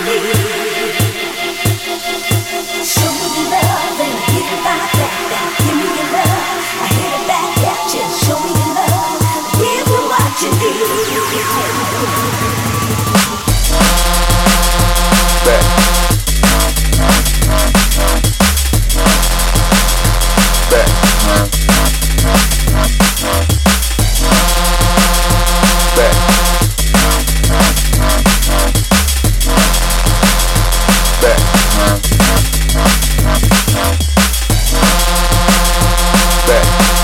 Show me your love and I get it back. Give me your love, I hit it back. Just show me your love, give you what you need. Back. Back. Back. Back. Back.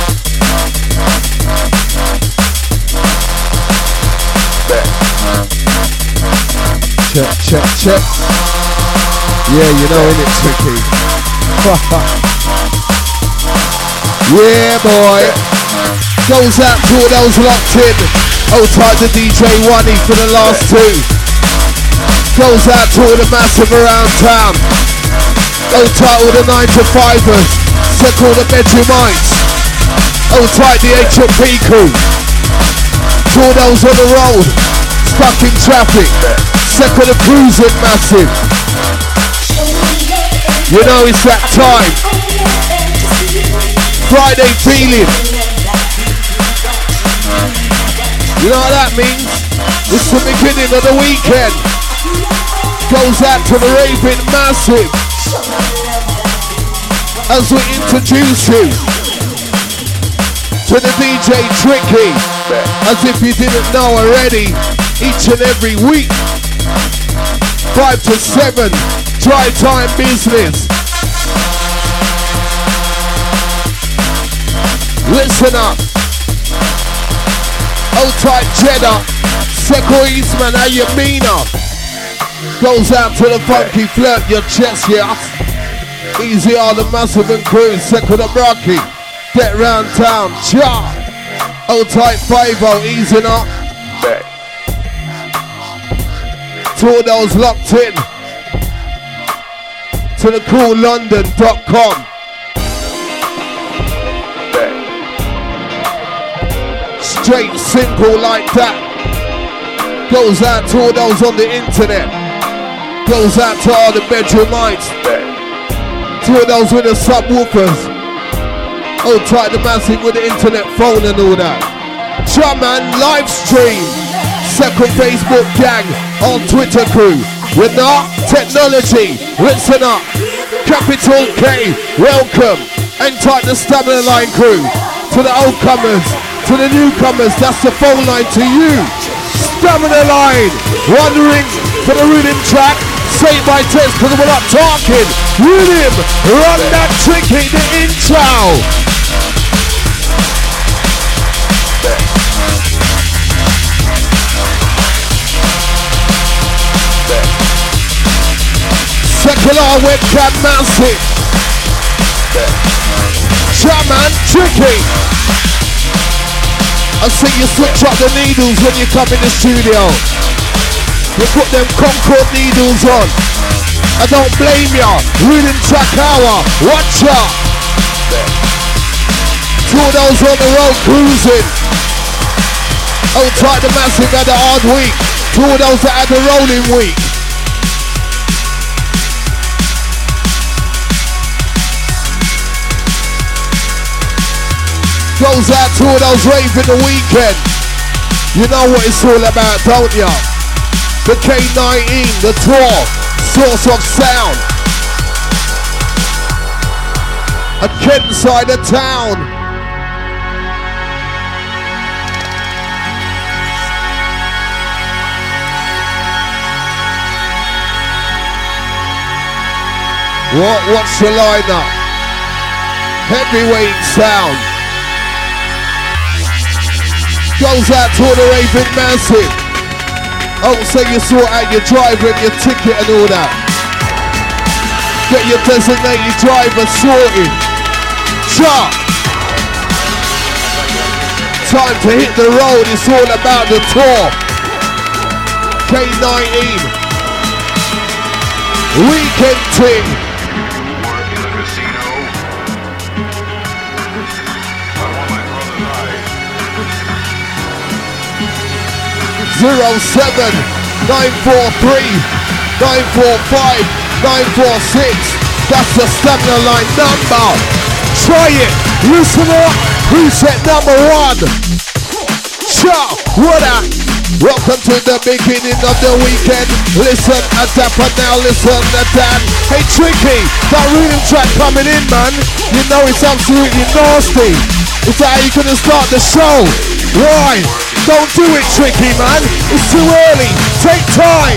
Back. Check. Yeah, you know, innit, Tricky? Yeah, boy. Goes out to all those locked in. Hold tight to DJ Wunny for the last two. Goes out to all the massive around town. Hold tight all the 9-to-5ers. Check all the Bedroomites. Hold tight the H&P crew. To all those on the road. Stuck in traffic. Second of cruising massive. You know it's that time. Friday feeling. You know what that means? It's the beginning of the weekend. Goes out to the raving massive. As we introduce you to the DJ Tricky. As if you didn't know already. Each and every week. 5 to 7. Drive time business. Listen up. Old type Cheddar. Seco Eastman, how you mean her? Goes out to the funky flirt, your chest, yeah. Easy are the massive and crew. Seco the Rocky. Get round town, cha. Old type 5-0, easing up. Back. To all those locked in. To the coollondon.com. Straight, simple like that. Goes out to all those on the internet. Goes out to all the Bedroomites. To all those with the subwoofers. Hold tight the massive with the internet phone and all that. Charman live stream. Second Facebook gang on Twitter crew. With our technology. Listen up. Capital K. Welcome. Hang tight the Stamina Line crew. To the old comers. To the newcomers, that's the phone line to you. Stamina Line, wondering for the rhythm track. Say it by text because we're not talking. Rhythm, run that Tricky, the intro. Secular webcam massive. Shaman Tricky. I see you switch up the needles when you come in the studio. You put them Concord needles on. I don't blame ya. Rhythm track hour. Watch out. Two of those on the road cruising. Hold tight the massive had a hard week. Two of those that had a rolling week. Goes out to all those raving the weekend. You know what it's all about, don't ya? The K19, the tour, source of sound. A Kent side of town. What's the lineup? Heavyweight sound. Goes out to all the raving massive. Oh, so you sort out your driver and your ticket and all that. Get your designated driver sorted. Sharp. Time to hit the road, it's all about the tour. K19. Weekend ting. 07943 945 946. That's the stamina line number. Try it. Listen up. Preset number 1. Ciao. What up? Welcome to the beginning of the weekend. Listen, adapt now, listen, adapt. Hey, Tricky, that rhythm track coming in, man. You know it's absolutely nasty. Is that how you're gonna start the show? Why? Don't do it, Tricky, man. It's too early. Take time.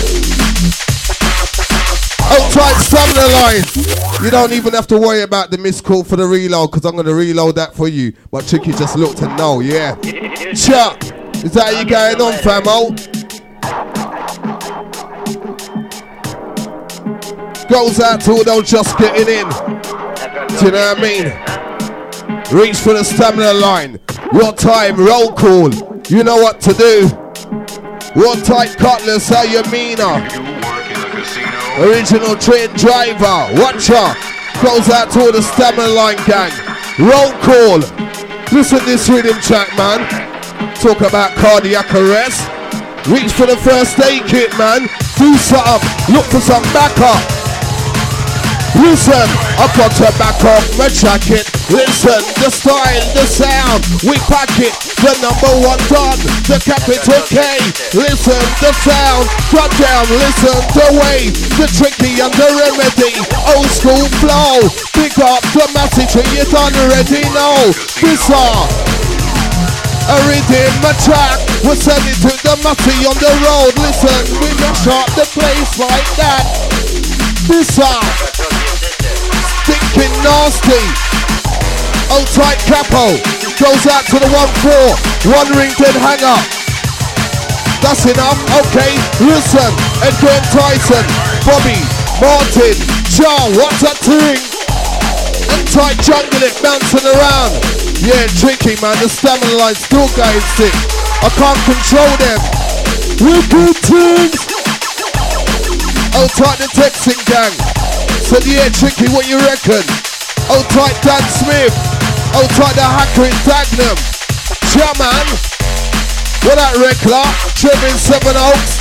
Hold tight, stamina line. You don't even have to worry about the missed call for the reload, because I'm gonna reload that for you. But Tricky just looked and know, yeah. Chuck. Is that how you going on, famo? Goes out to all those just getting in. Do you know what I mean? Reach for the stamina line. Your time, roll call. You know what to do. One tight cutlass, how you meaner? Original train driver. Watcher. Goes out to all the stamina line gang. Roll call. Listen to this rhythm track, man. Talk about cardiac arrest. Reach for the first aid kit, man. Do something. Look for some backup. Listen, I've got to back up my jacket. Listen, the style, the sound, we pack it. The number 1 done, the capital K. Listen, the sound, drop down. Listen, the way, the tricky and the remedy. Old school flow. Pick up the message and you done already know. Bizarre. A rhythm, a track, we're sending to the matty on the road. Listen, we mash up the place like that. Bizarre. Stinking nasty. Old tight capo. Goes out to the 1-4. One ring then hang up. That's enough. Okay. Listen. Edgar and Tyson. Bobby. Martin. John. What's that thing? And tight jungle it bouncing around. Yeah, tricky, man. The stamina line's still going sick. I can't control them. Wicked things. Old tight the texting gang. So yeah, tricky, what you reckon? Old tight Dan Smith. Old tight the hacker in Dagenham. Yeah, man. What that Rekla? Trevin 7 Oaks.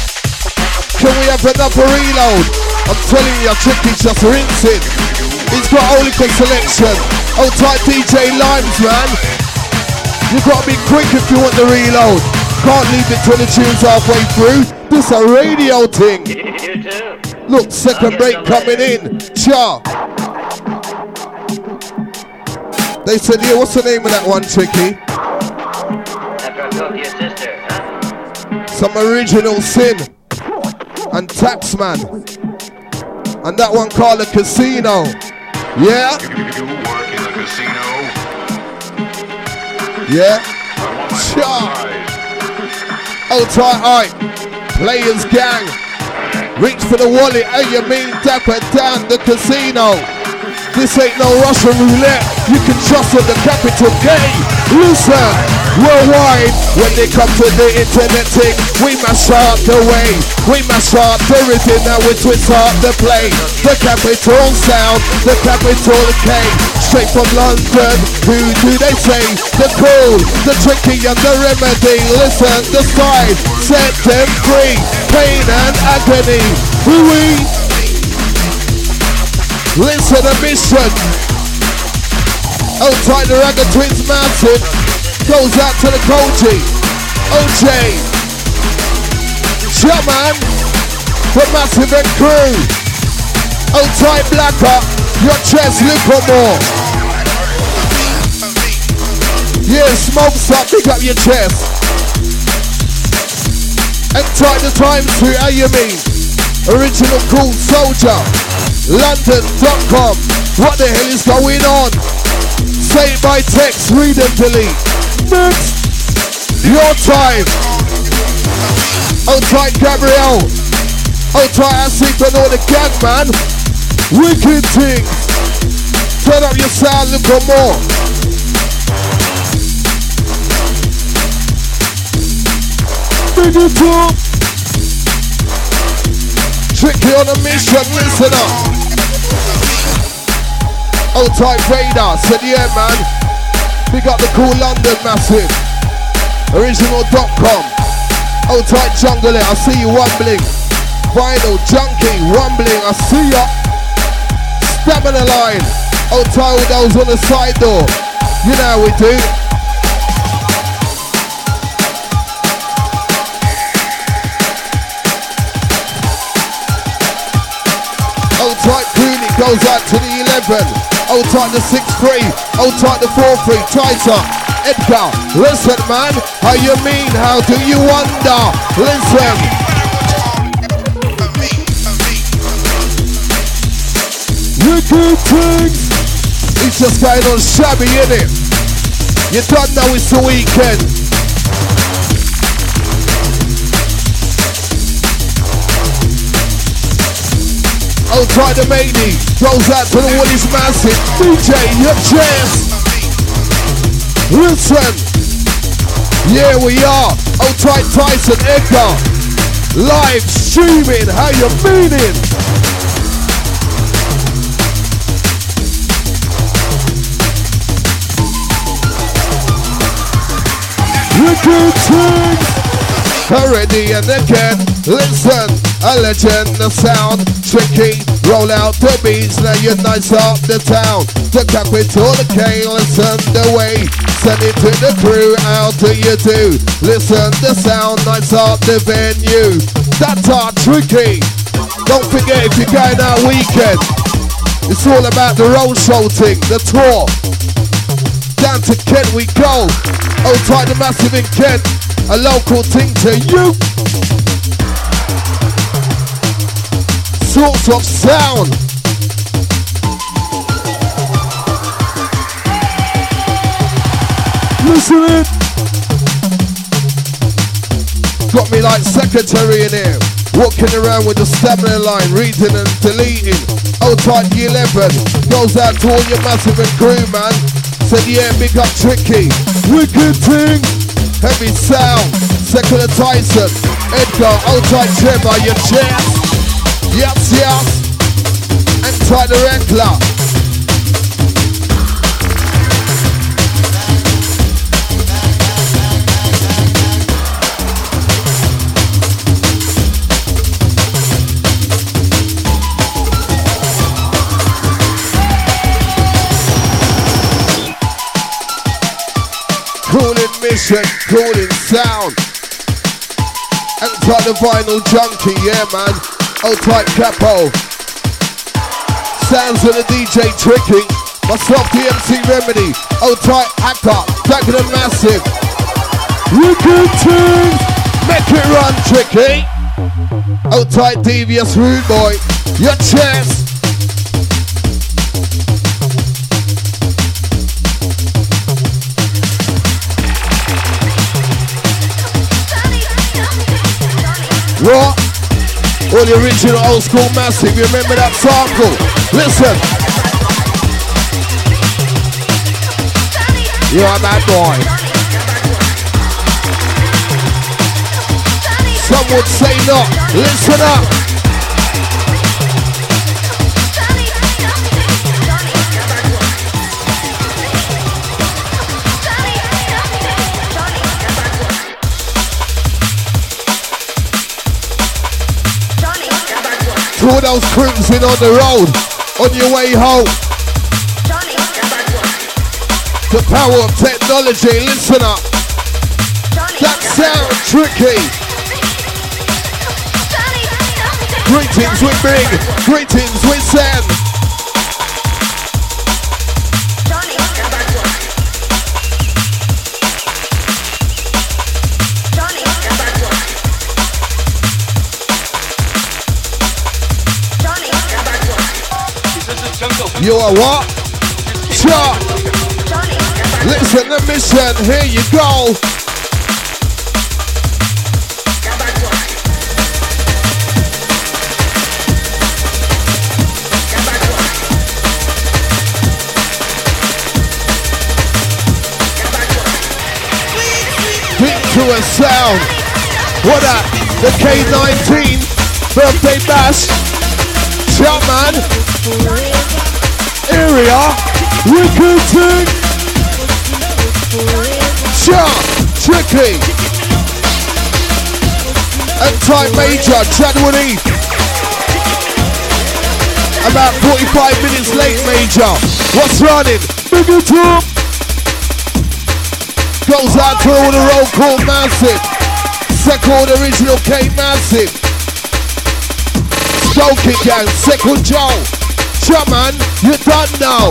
Can we have another reload? I'm telling you, tricky's just rinsing. He's got Olica selection. Old tight DJ Limes, man. You gotta be quick if you want the reload. Can't leave it till the tune's halfway through. This a radio thing. You too. Look, second break coming in. Cha. They said, yeah, what's the name of that one, Tricky? After I talked to your sister, huh? Some original sin. And Taxman. And that one called a Casino. Yeah? You work in the casino? Yeah? Cha. Oh, tight, alright. Players gang. Reach for the wallet, hey, you mean dapper down the casino. This ain't no Russian roulette. You can trust on the capital K. Listen, worldwide, when they come to the internet thing, we mash up the way. We mash up the rhythm, now we twist up the play. The capital sound, the capital K. Straight from London, who do they say? The cool, the tricky and the remedy. Listen, the side, set them free. Pain and agony. Who-wee. Listen, a mission. Oh, tight the Ragga Twins Mountain. Goes out to the Koji. OJ. Yeah, man. The Massive and crew. Oh, tight Blacker. Your chest, little more. Yeah, smokes up, pick up your chest. And tight the time to, how you mean? Original cool soldier. London.com. What the hell is going on? Say it by text, read and delete. Next. Your time. Oh, tight Gabrielle. Oh, tight Asif and all the gang, man. Wicked thing. Turn up your sound, look for more. Big it up. Tricky on a mission, listen up. Old tight Radar, said yeah, man. We got the cool London massive. Original.com. Old tight Jungle it, I see you wobbling. Vinyl junkie, rumbling, I see ya. Stamina line. Oh, tie those on the side door. You know how we do. Oh, tight Cooney goes out to the 11. Oh, tight the 6-3. Oh, tight the 4-3. Tighter. Edgar, listen, man. How you mean? How do you wonder? Listen. Wicked things. It's just going on shabby, innit? You don't know it's the weekend. Oh, try the matey. Goes out to the Woolies Massive. DJ, your chest. Listen. Yeah, we are. Oh, tight Tyson Edgar. Live streaming. How you meaning? Wicked things. Already and again. Listen. A legend, the sound, tricky, roll out the beats, now you're nice up the town. The capital, the K, listen the way, send it to the crew, how do you do? Listen the sound, nice up the venue, that's our tricky. Don't forget if you're going out weekend, it's all about the road show thing, the tour. Down to Kent we go, oh tight the Massive in Kent, a local thing to you. Sorts of sound. Listen it. Got me like secretary in here, walking around with the stamina line, reading and deleting. Oh, type 11 goes out to all your Massive and crew, man. Said yeah, big up Tricky. Wicked thing. Heavy sound. Second of Tyson. Edgar. Oh, type Trevor. Your chest. Yes, yes. And try the Reckler. Calling mission, calling sound. And try the Vinyl junkie, yeah man. Oh, type Capo. Sounds of the DJ Tricky. Myself, the MC Remedy. Oh, type Hacker. Dragon and Massive. Wicked tunes. Make it run, Tricky. Oh, type Devious Rude Boy. Your chest. What? All the original old school Massive, you remember that sample? Listen. You're a bad boy. Some would say not. Listen up. To all those cruising on the road, on your way home. The power of technology, listen up. That sound Tricky. Greetings we bring, greetings we send. You are what? Sure. Listen to mission, here you go. To a sound. What up? The K19 birthday bash. Shout man. Area. Wicked thing. Shout. Tricky. And Time Major. Chadwin E. about 45 minutes late, Major. What's running? Big it up. Goes out to all the roll call Massive. Second original K Massive. Stoking Gang, second Joe. Shaman, you done now.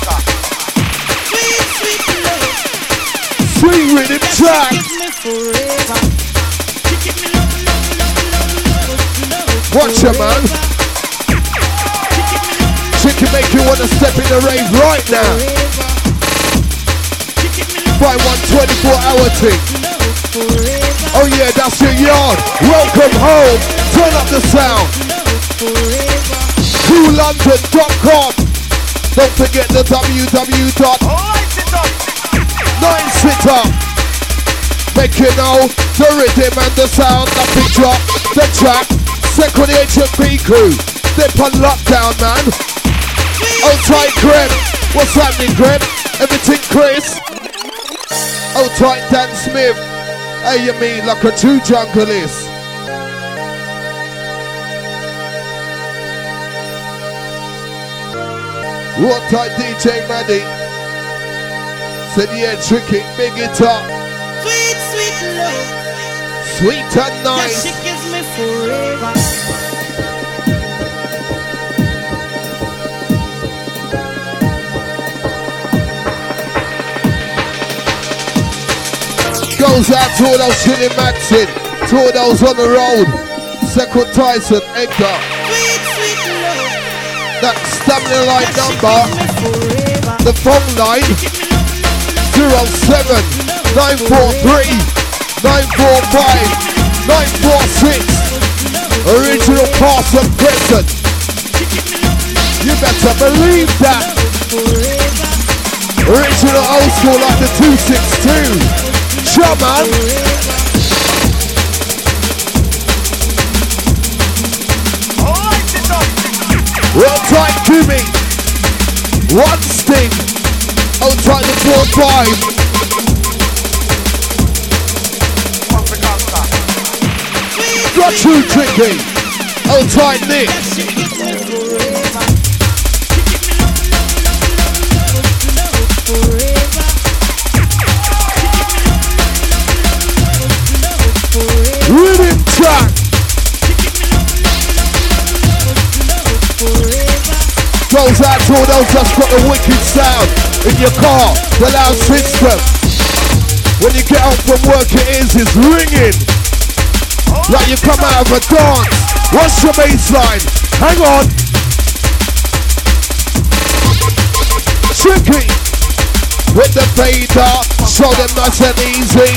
Sweet rhythm track. Watch ya, man. Chicken make you wanna step in the rave right now. Buy 124-hour thing. Oh yeah, that's your yard. Welcome home. Turn up the sound. CoolLondon.com. Don't forget the www. Nine sit up. Make you know the rhythm and the sound, the picture, the track. Second HFP crew. They're on lockdown, man. Oh tight Greg. What's happening, Greg? Everything Chris? Oh tight Dan Smith. Hey, you mean like a true jungle is? What tight DJ Maddie? Said yeah, tricky, big it up. Sweet, sweet love. Sweet and nice. That she gives me forever. Goes out to all those chilling Maxin, to all those on the road. Second Tyson, Edgar. Sweet, sweet love. That stamina line That she number, gives me forever. the phone line, 07 943 945 946. Original past and present. You better believe that. Original old school like the 262. Sure, man. Well tight Jimmy. One sting. Oh tight the 4-5. Got you tricky. Oh tight Nick. Rhythm track. Goes out to all those that's got the wicked sound in your car, the loud system. When you get home from work, it's ringing. Like you come out of a dance. What's your baseline? Hang on. Tricky. With the fader, show them nice and easy.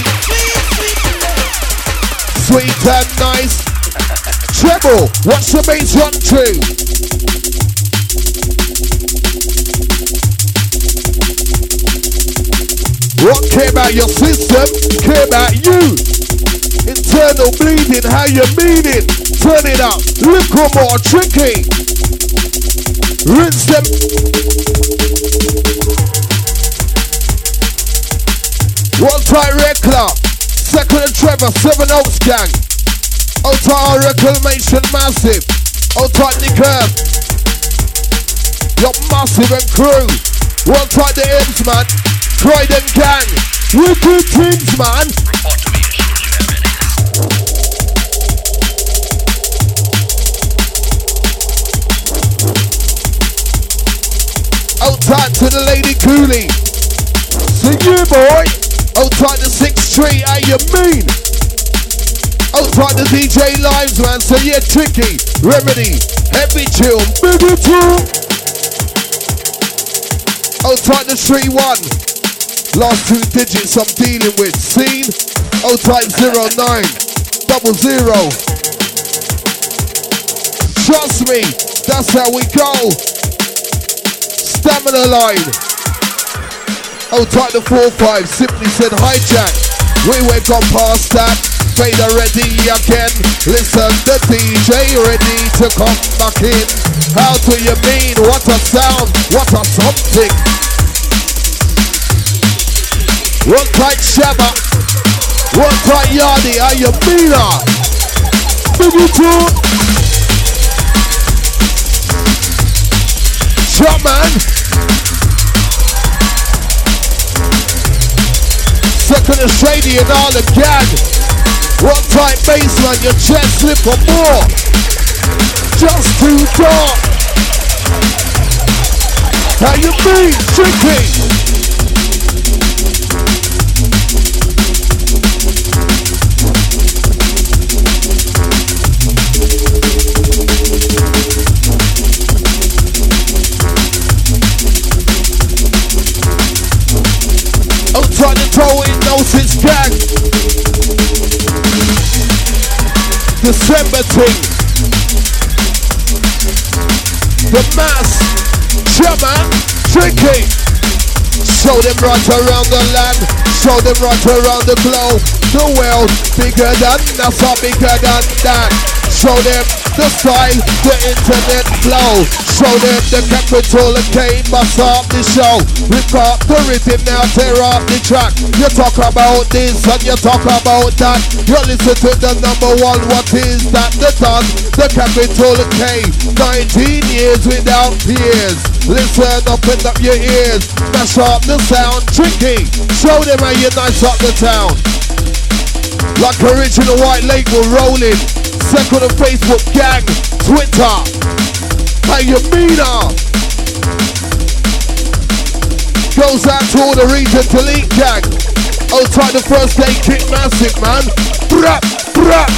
Sweet and nice. Treble, what's the bass run to? What care about your system? Care about you. Internal bleeding, how you mean it? Turn it up, little more tricky. Rinse them. One tight Red Club. Second and Trevor, 7 Oaks Gang. Old tight Reclamation Massive. Old tight Nick Herb. You're massive and crew. One tight the M's, man. Croydon Gang. Wicked things, man. Report to me as soon as you have anything. Old tight to the Lady Cooley. See you, boy. Old tight the 6 Tree, how you mean? Old tight the DJ Lives, man. So yeah, tricky. Remedy. Heavy chill. Bigger chill. Old tight the 3-1. Last 2 digits I'm dealing with. Scene. Old tight 09 00. Trust me, that's how we go. Stamina line. Old tight the 4-5 simply said hijack. We went on past that. Fader ready again. Listen, the DJ ready to come back in. How do you mean? What a sound, what a something. One tight Shabba. One tight Yardy, how you mean? Biggie two. Second is Shady and all the gang. One tight baseline, your chest slip or more. Just too dark. How you mean, Tricky? Trying to throw it, knows it's gang. December thing. The mass, Shaman, Tricky. Show them right around the land, show them right around the globe. The world bigger than NASA, bigger than that. Show them the style, the internet flow. Show them the capital and K bust up the show. Rip up the rhythm now, tear up the track. You talk about this and you talk about that. You listen to the number one, what is that? The done, the capital K. 19 years without peers. Listen, open up your ears. Mash up the sound, Tricky. Show them how you nice up the town. Like original White Label rolling. Second on Facebook, gang, Twitter. How you mean goes out to all the region to lead gang. I'll try the first day kick massive, man. Brap, brap.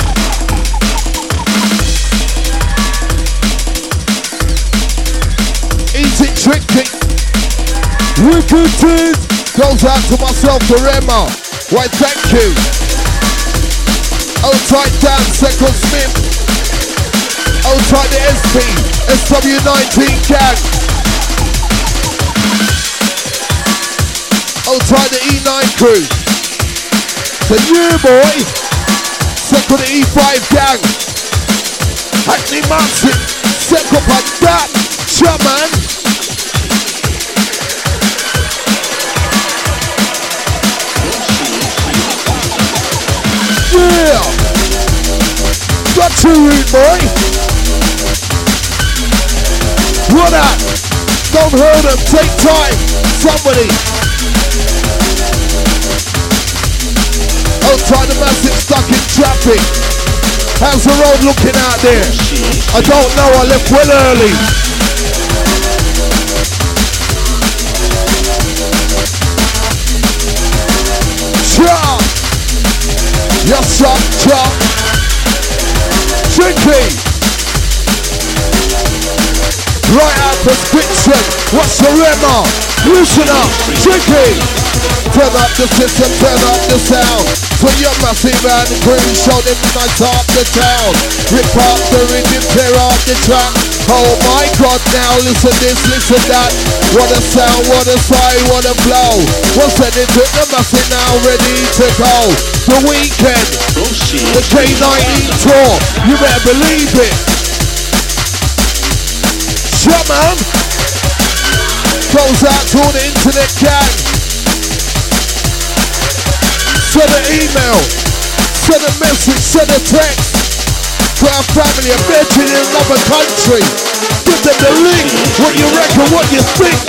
Easy tricky. Wicked teeth. Goes out to myself, to Rema. Why, thank you. Outside Dan, Second Smith. Outside the SP, SW19 gang. Outside the E9 crew. The new boy. Second the E5 gang. Hackney Massive. Second on that. Shaman. Yeah! Got you, rude boy! What up? Don't hurt him, take time! Somebody! Outside the massive, stuck in traffic. How's the road looking out there? I don't know, I left well early. Chop! Yes, chop, chop. Tricky. Right out prescription. What's the Rema? Loosen up. Tricky. Turn up the system, turn up the sound. Put your massive and crew, show them nice up the town. Rip up the rhythm, tear up the track. Oh my God, now listen this, listen that. What a sound, what a sight, what a flow. What's that into the massive now, ready to go. The weekend, the K19 tour, you better believe it. Shaman goes out to all the internet gang. Send an email, send a message, send a text to our family, a bedroom in another country. Give them the link, what you reckon, what you think.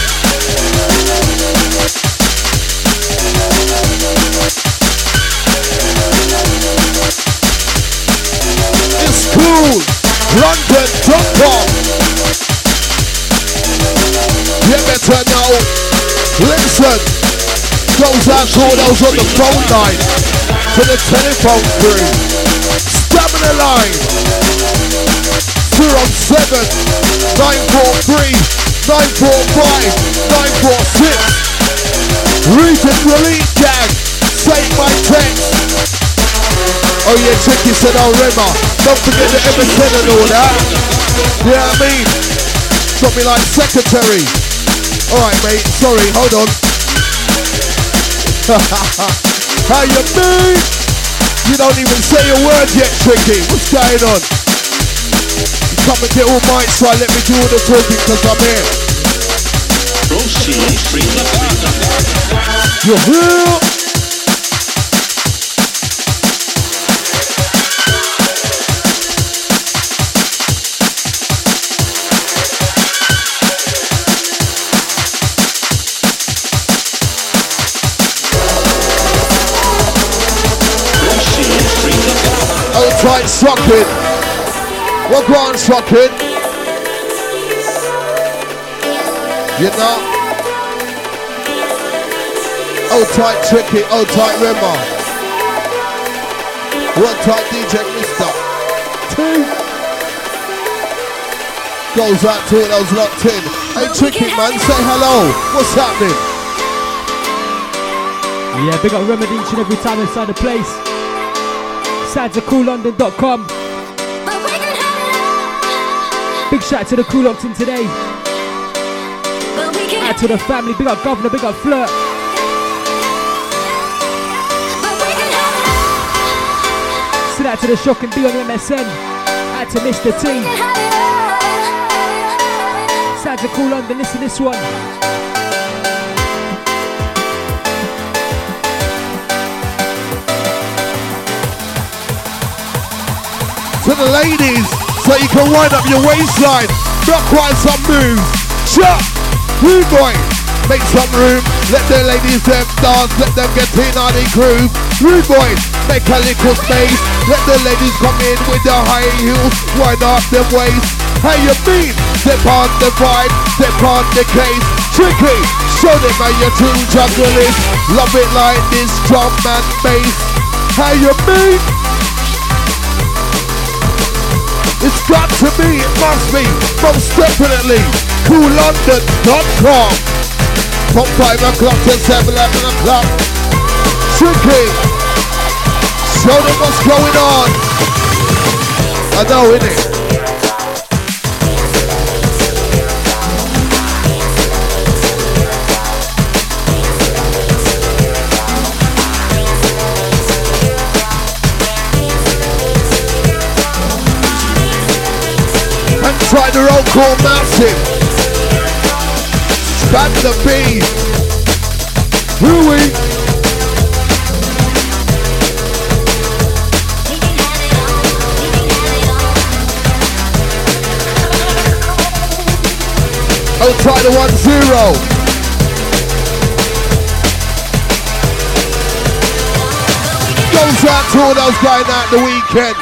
It's cool, London.com. You better know, listen. Goes out to all those on the phone line, to the telephone crew. Stamina line 07943 945 946. Region Relief Gang, save my text. Oh yeah, Tricky said, oh Rema, don't forget the MSN and all that. You know what I mean? Got me like secretary. Alright mate, sorry, hold on. How you mean? You don't even say a word yet, Tricky. What's going on? You come and get all mine, so let me do all the talking because I'm here. You're here. shocking? What go on shocking? You know? Oh tight tricky, oh tight rimmer. What tight DJ Mister? 2. Goes out to those locked in. Hey tricky man, say hello. What's happening? Yeah, big up Remedy each and every time inside the place. SantaCoolLondon.com. Big shout out to the crew locked in today. Out to the family, big up Governor, big up Flirt. Sit out to the Shock and B on MSN. Out to Mr. T. Santa Cool London, listen to this one. To the ladies, so you can wind up your waistline. Not quite some moves. Shut, rude boy. Make some room. Let the ladies them dance. Let them get in on the groove. Rude boy, make a little space. Let the ladies come in with the high heels. Wind up them waist. How you mean? Step on the vibe. Step on the case. Tricky. Show them how you true jungle is. Love it like this drum and bass. How you mean? It's got to be, it must be, most definitely, CoolLondon.com. From 5 o'clock to 7, 11 o'clock. Tricky. Show them what's going on. I know, innit? Try the roll call massive. Span the beat. Hooey. Oh, try the 1-0. Goes out to all those guys out the weekend.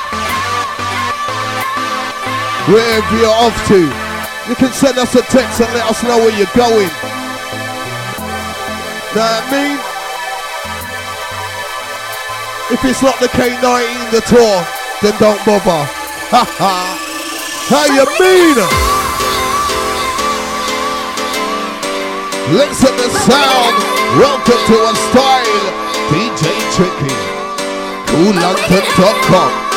Wherever you're off to, you can send us a text and let us know where you're going. Know what I mean? If it's not the K19, the tour, then don't bother. Ha ha. How you mean? Listen to sound. Welcome to a style. DJ Tricky. CoolLondon.com.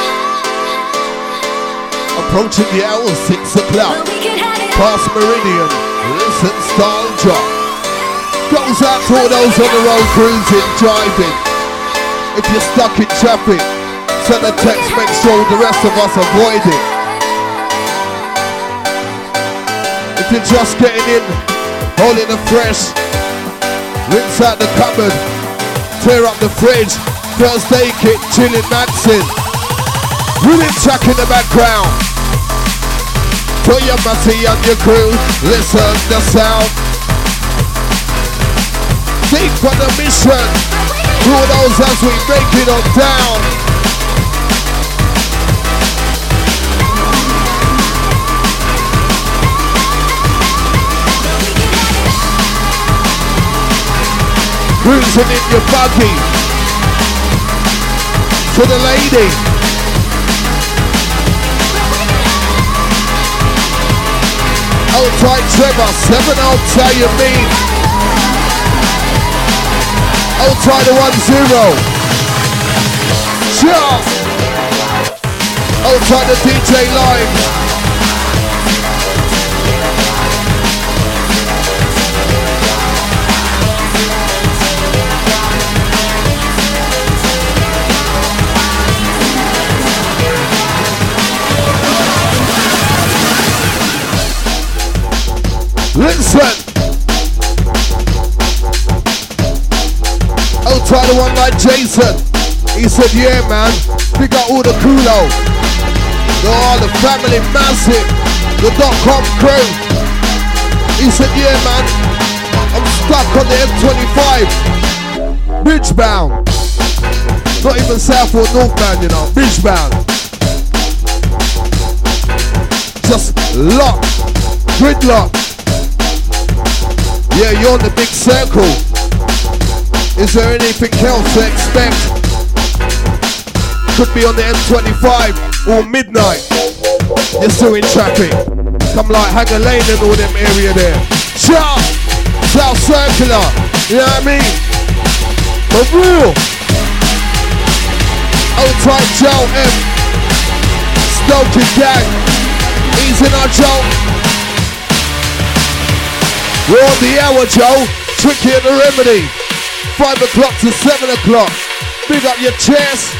Approaching the hour, 6 o'clock. Past Meridian, listen, style drop. Goes out to all those on the road cruising, driving. If you're stuck in traffic, send a text, make sure the rest of us avoid it. If you're just getting in, holding the fresh, rinse out the cupboard, tear up the fridge, first aid kit, chilling maxing. Willing track in the background. Put your Matty on your crew. Listen the sound. Deep on the mission. Through those as we break it on down. Cruising in your buggy. To the lady. Old tight Trevor, 7 outs, how you mean? Old tight 1-0. Sure. Old tight the DJ Live. Listen. I'll try the one like Jason. He said, yeah man, pick up all the culo. Oh, the family massive. The .com crew. He said, yeah man, I'm stuck on the M25. Bridgebound. Not even south or northbound, you know, Bridgebound. Lock. Gridlock. Yeah, you're on the big circle. Is there anything else to expect? Could be on the M25 or midnight. You're still in traffic. Come like Hanger Lane and all them area there. Sharp! South Circular. You know what I mean? For real. Old tight Joe M. Stoking Gang. Easing our Joe. We're on the hour, Joe. Tricky and the remedy. 5 o'clock to 7 o'clock. Big up your chest.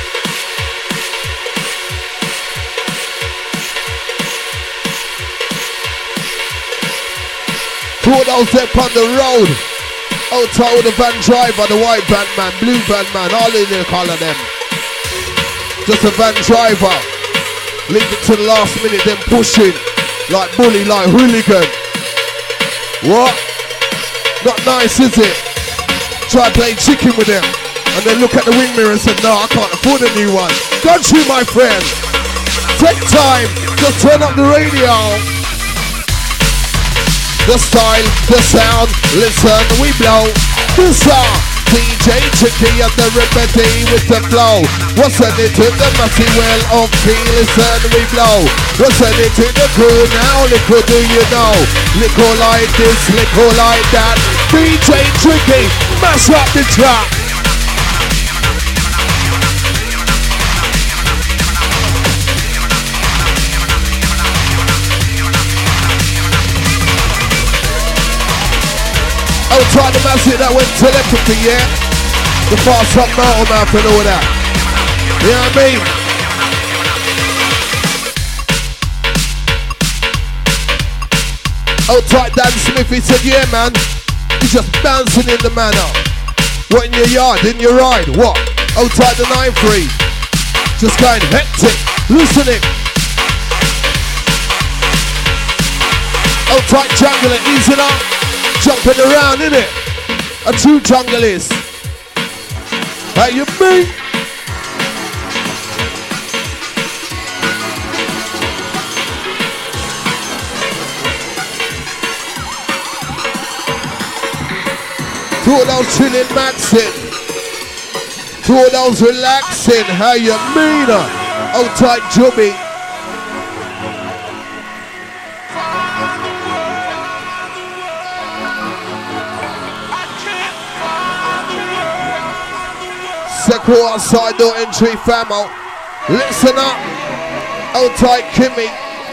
To all those that on the road. Old tight with the van driver, the white van man, blue van man, all in there calling them. Just a van driver. Leave it to the last minute, then pushing. Like bully, like hooligan. What? Not nice, is it? Try playing chicken with them. And then look at the wing mirror and say, no, I can't afford a new one. Got you, my friend. Take time. Just turn up the radio. The style, the sound, listen, we blow. This song, DJ Tricky and the remedy with the flow. What's in it to the messy well of key, listen, we blow. What's in it to the crew now, liquor do you know? Liquor like this, liquor like that. DJ Tricky, mash up the track. I'll try the massive that went telepathy, yeah? The fast up mountain map and all that. You know what I mean? Old tight Dan Smith, he said, yeah man, you're just bouncing in the manor. What in your yard, in your ride, what? Old tight the 9-3, just going hectic, loosening. Old tight jungler, easing up. Jumping around, innit? A true jungle is. How you mean? To all those chilling maxing. To all those relaxing. How you mean? Old tight jubby. Second outside door entry famo. Listen up. Old tight Kimmy.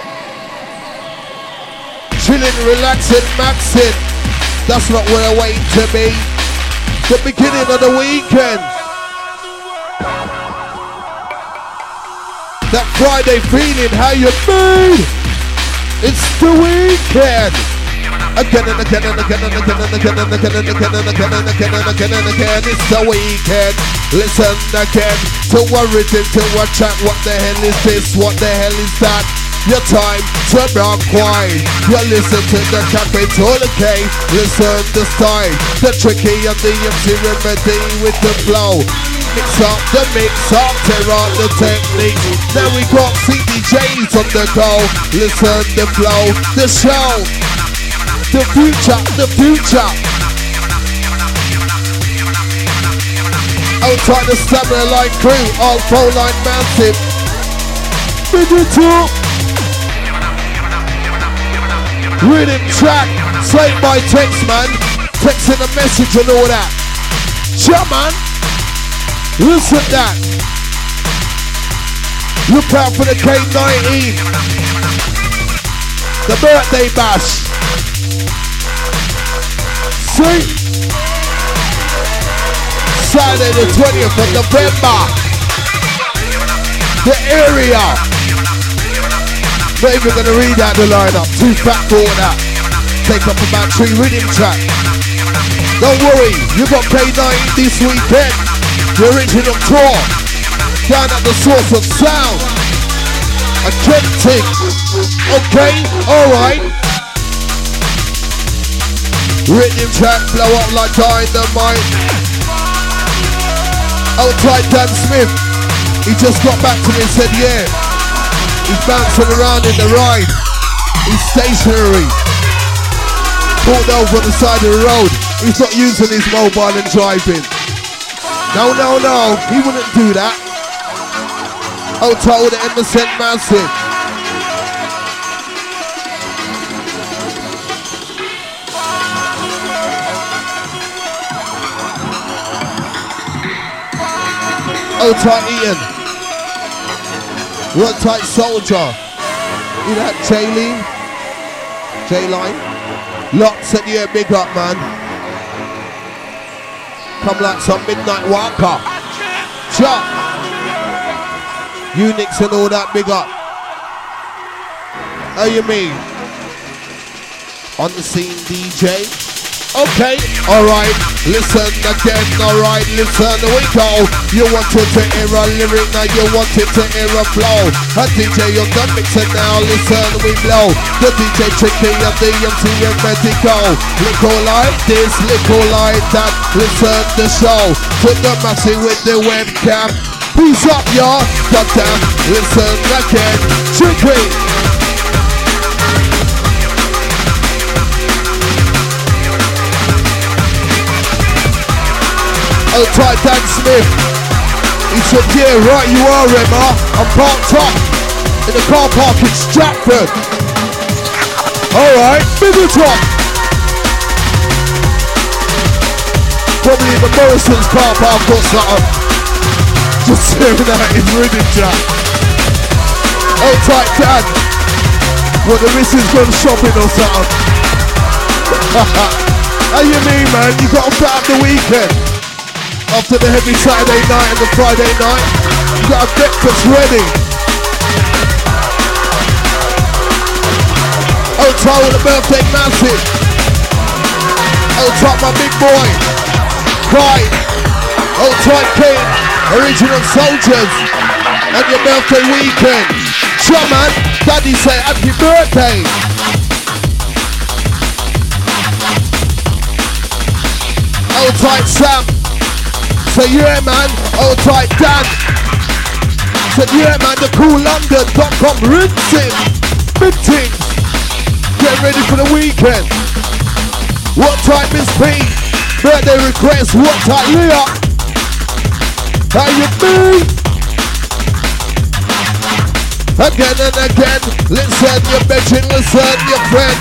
Chilling, relaxing, maxing. That's not where I wait to be. The beginning of the weekend. That Friday feeling, how you mean? It's the weekend. Again and again and again and again and again and again and again and again and again and again and again. It's the weekend. Listen again to origin, to a chat. What the hell is this? What the hell is that? Your time to rock wine. You listen to the capital K. Listen the style, the tricky and the MC remedy with the flow. Mix up the mix up, tear out the technique. Now we got CDJs on the go. Listen the flow, the show, the future, the future. Outside the stamina line crew, all phone line massive. Bigger talk. Rhythm track, saved by text man. Texting a message and all that. Yeah man. Listen that. Look out for the K19. The birthday bash. See? Saturday the 20th of November. The area. Not even gonna read out the lineup. Too fat for all that. Take up about 3 rhythm track. Don't worry, you got K19 this weekend. The original tour. Down at the source of sound. A Kentic. Okay, alright. Rhythm track blow up like dynamite. Old tight Dan Smith. He just got back to me and said, yeah. He's bouncing around in the ride. He's stationary. Pulled over on the side of the road. He's not using his mobile and driving. No, no, no. He wouldn't do that. Oh, told the innocent massive. Oh, tight Ian. What tight soldier? You that J-Line? J-Line? Lots at you, big up, man. Come like some midnight walker. Chop. Unix and all that, big up. How you mean? On the scene, DJ. Okay, alright, listen again, alright, listen, we go. You wanted to hear a lyric, now you wanted to hear a flow. A DJ on the mixer now, listen, we blow. The DJ tricky and the MC and ready go. Little like this, little like that, listen the show. To the massive with the webcam. Peace up, y'all, goddamn, listen again, tricky. Oh, tight Dan Smith. He said, yeah, right, you are, Emma. I'm parked up in the car park in Stratford. Alright, bigger drop. Probably in the Morrison's car park or something. Just staring at his ribbon jack. Oh, tight Dan. Well, the missus gone shopping or something. How you mean, man? You got to put up the weekend. After the heavy Saturday night and the Friday night, you got a breakfast ready. Oh, top with the birthday massive. Oh, top my big boy. Pride. Oh, tight King. Original soldiers. And your birthday weekend. Sure, man. Daddy say happy birthday. Oh, tight Sam. So yeah, man, old tight Dan. Said yeah, man, the CoolLondon.com rinsing. Big things. Get ready for the weekend. What type is P? Birthday request. What type Leah? How you mean? Again and again. Listen, your bitchin', listen, your friend.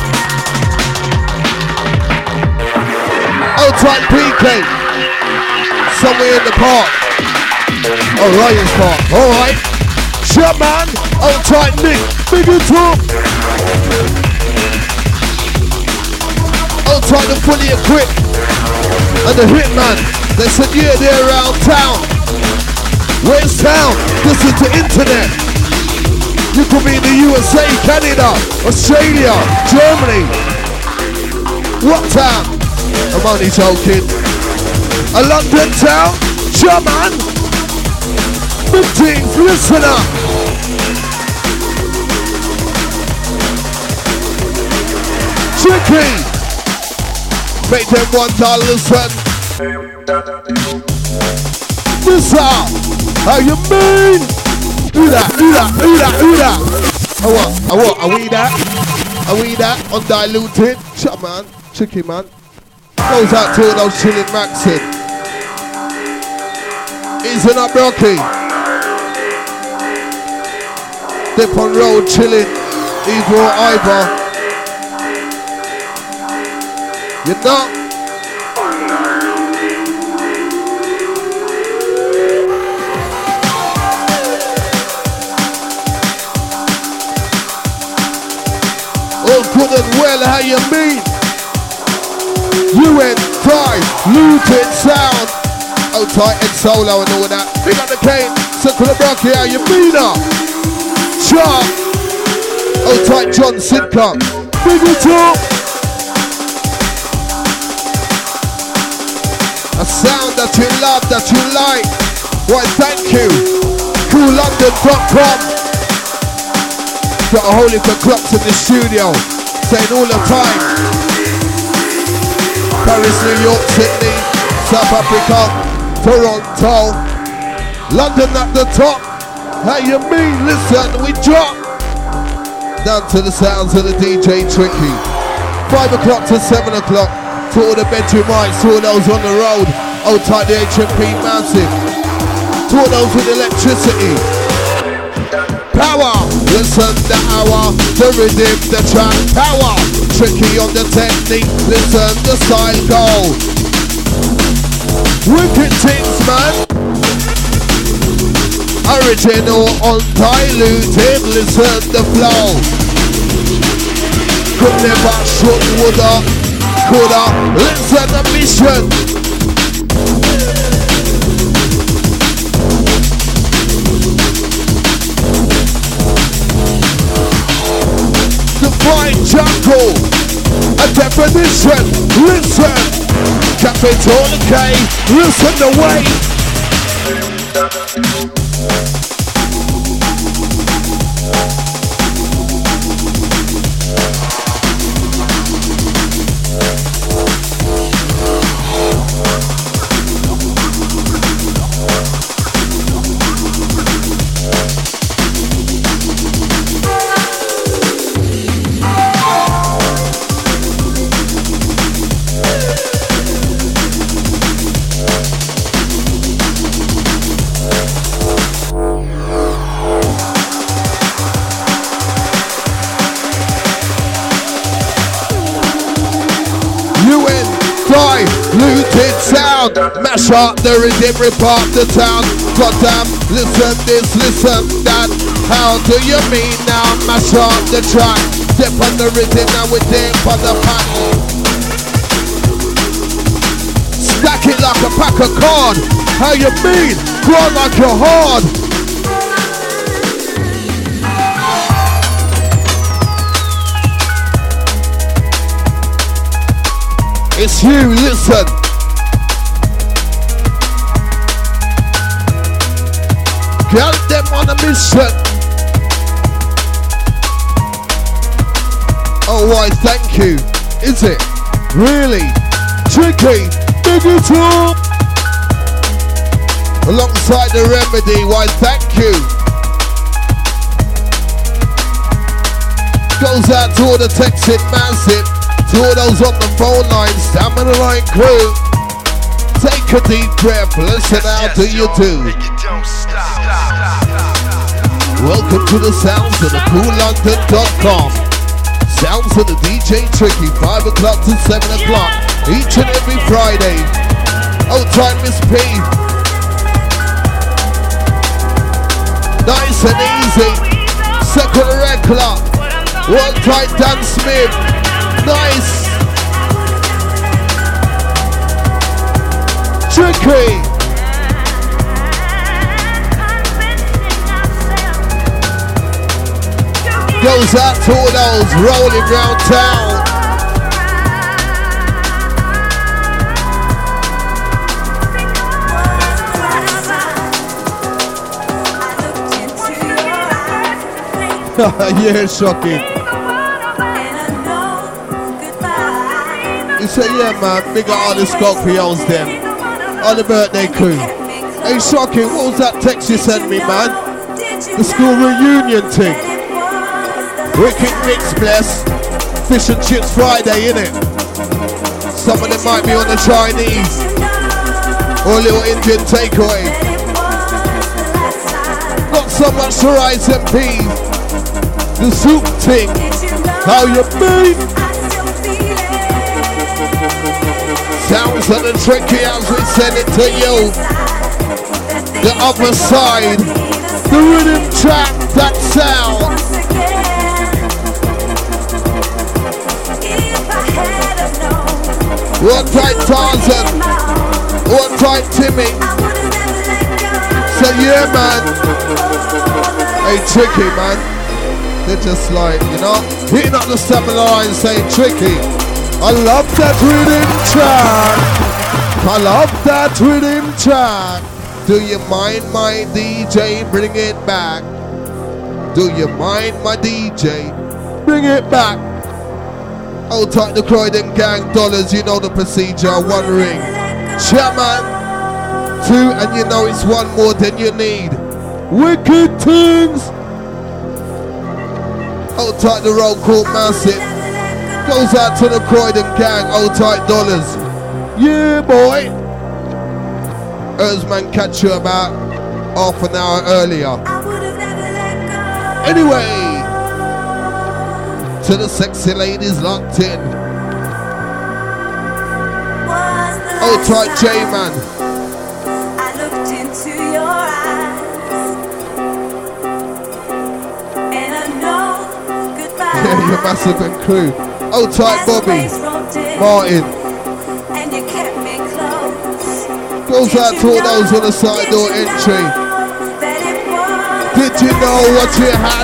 Old tight PK. Somewhere in the park. Oh, Ryan's Park. Alright. Shut man. Old tight Nick. Bigger talk. Old tight and fully equipped. And the Hitman. They said, yeah, they're around town. Where's town? This is the internet. You could be in the USA, Canada, Australia, Germany. What town? I'm only joking. A London town, sure man. Big things, listen up. Tricky. Make them $1 listen. This out. How you mean? Do that, do that, do that, do that. I what? Are we that? Are we that? Undiluted? Shut man. Tricky man. Goes out to all those chilling maxing. Isn't up Rocky? Dip on road chilling. Either or either. You know? All good and well, how you mean? UN, Pride, Luton Sound. Oh, tight and solo and all that. Big up the cane, circle the Brocky, how you mean up? Sharp. Oh, tight John Sidcup. Big it up. A sound that you love, that you like. Why, thank you. CoolLondon.com. Got a whole heap of clocks in the studio. Saying all the time. Paris, New York, Sydney, South Africa. Toronto, London at the top. How you mean? Listen, we drop. Down to the sounds of the DJ Tricky. 5 o'clock to 7 o'clock. To all the bedroom mics, to all those on the road. Old tight the HMP massive. To all those with electricity. Power, listen the hour, the rhythm, the track. Power, Tricky on the technique, listen the style go. Wicked things, man. Original, undiluted, listen the flow. Could never, should, woulda, coulda, listen the mission. Divine jungle, a definition, listen. Capital K, listen the way. Looted sound, mash up the rhythm, rip off the town. Goddamn, listen this, listen that. How do you mean now? Mash up the track, step on the rhythm, now we're there for the pack. Stack it like a pack of card. How you mean? Grind like you're hard. It's you, listen. Get them on a mission. Oh, why, thank you. Is it? Really? Tricky, digital. Alongside the remedy, why, thank you. Goes out to all the texting massive. To all those on the phone line, Stamina Line crew. Take a deep breath, listen how do you do. Welcome to the sounds of the CoolLondon.com. Sounds of the DJ Tricky, 5 o'clock to 7 o'clock, each and every Friday. Old time Miss P. Nice and easy. Second red clock. One tight Dan Smith. Nice. Tricky. Goes out to all those rolling round town. Yeah, shocking. You say, yeah, man, big all the Scorpios them on the birthday crew. Hey, shocking, what was that text you sent me, man? The school reunion thing. Wicked mix, bless. Fish and chips Friday, innit? Some of them might be on the Chinese or a little Indian takeaway. Not so much the rice and peas. The soup thing. How you mean? Sounds of the Tricky as we send it to you. The other side, the rhythm track, that sound. One tight Tarzan, one tight Timmy. So yeah, man. Hey, Tricky, man. They're just like, you know, hitting up the Stamina Line saying, Tricky, I love that rhythm track. I love that rhythm track. Do you mind my DJ? Bring it back. Do you mind my DJ? Bring it back. Old tight the Croydon gang, dollars, you know the procedure. One ring. Chairman. Two, and you know it's one more than you need. Wicked things. Hold tight, the road called Massive. Goes out to the Croydon gang, hold tight dollars. Yeah, boy. Erzman catch you about half an hour earlier. Anyway, to the sexy ladies locked in. Hold tight, J-Man. I looked into your eyes, and I know goodbye. Yeah, you're Massive and crew. Hold tight, Bobby. Martin. And you kept me close. Goes out to all those on the side door entry. Did you know what you had?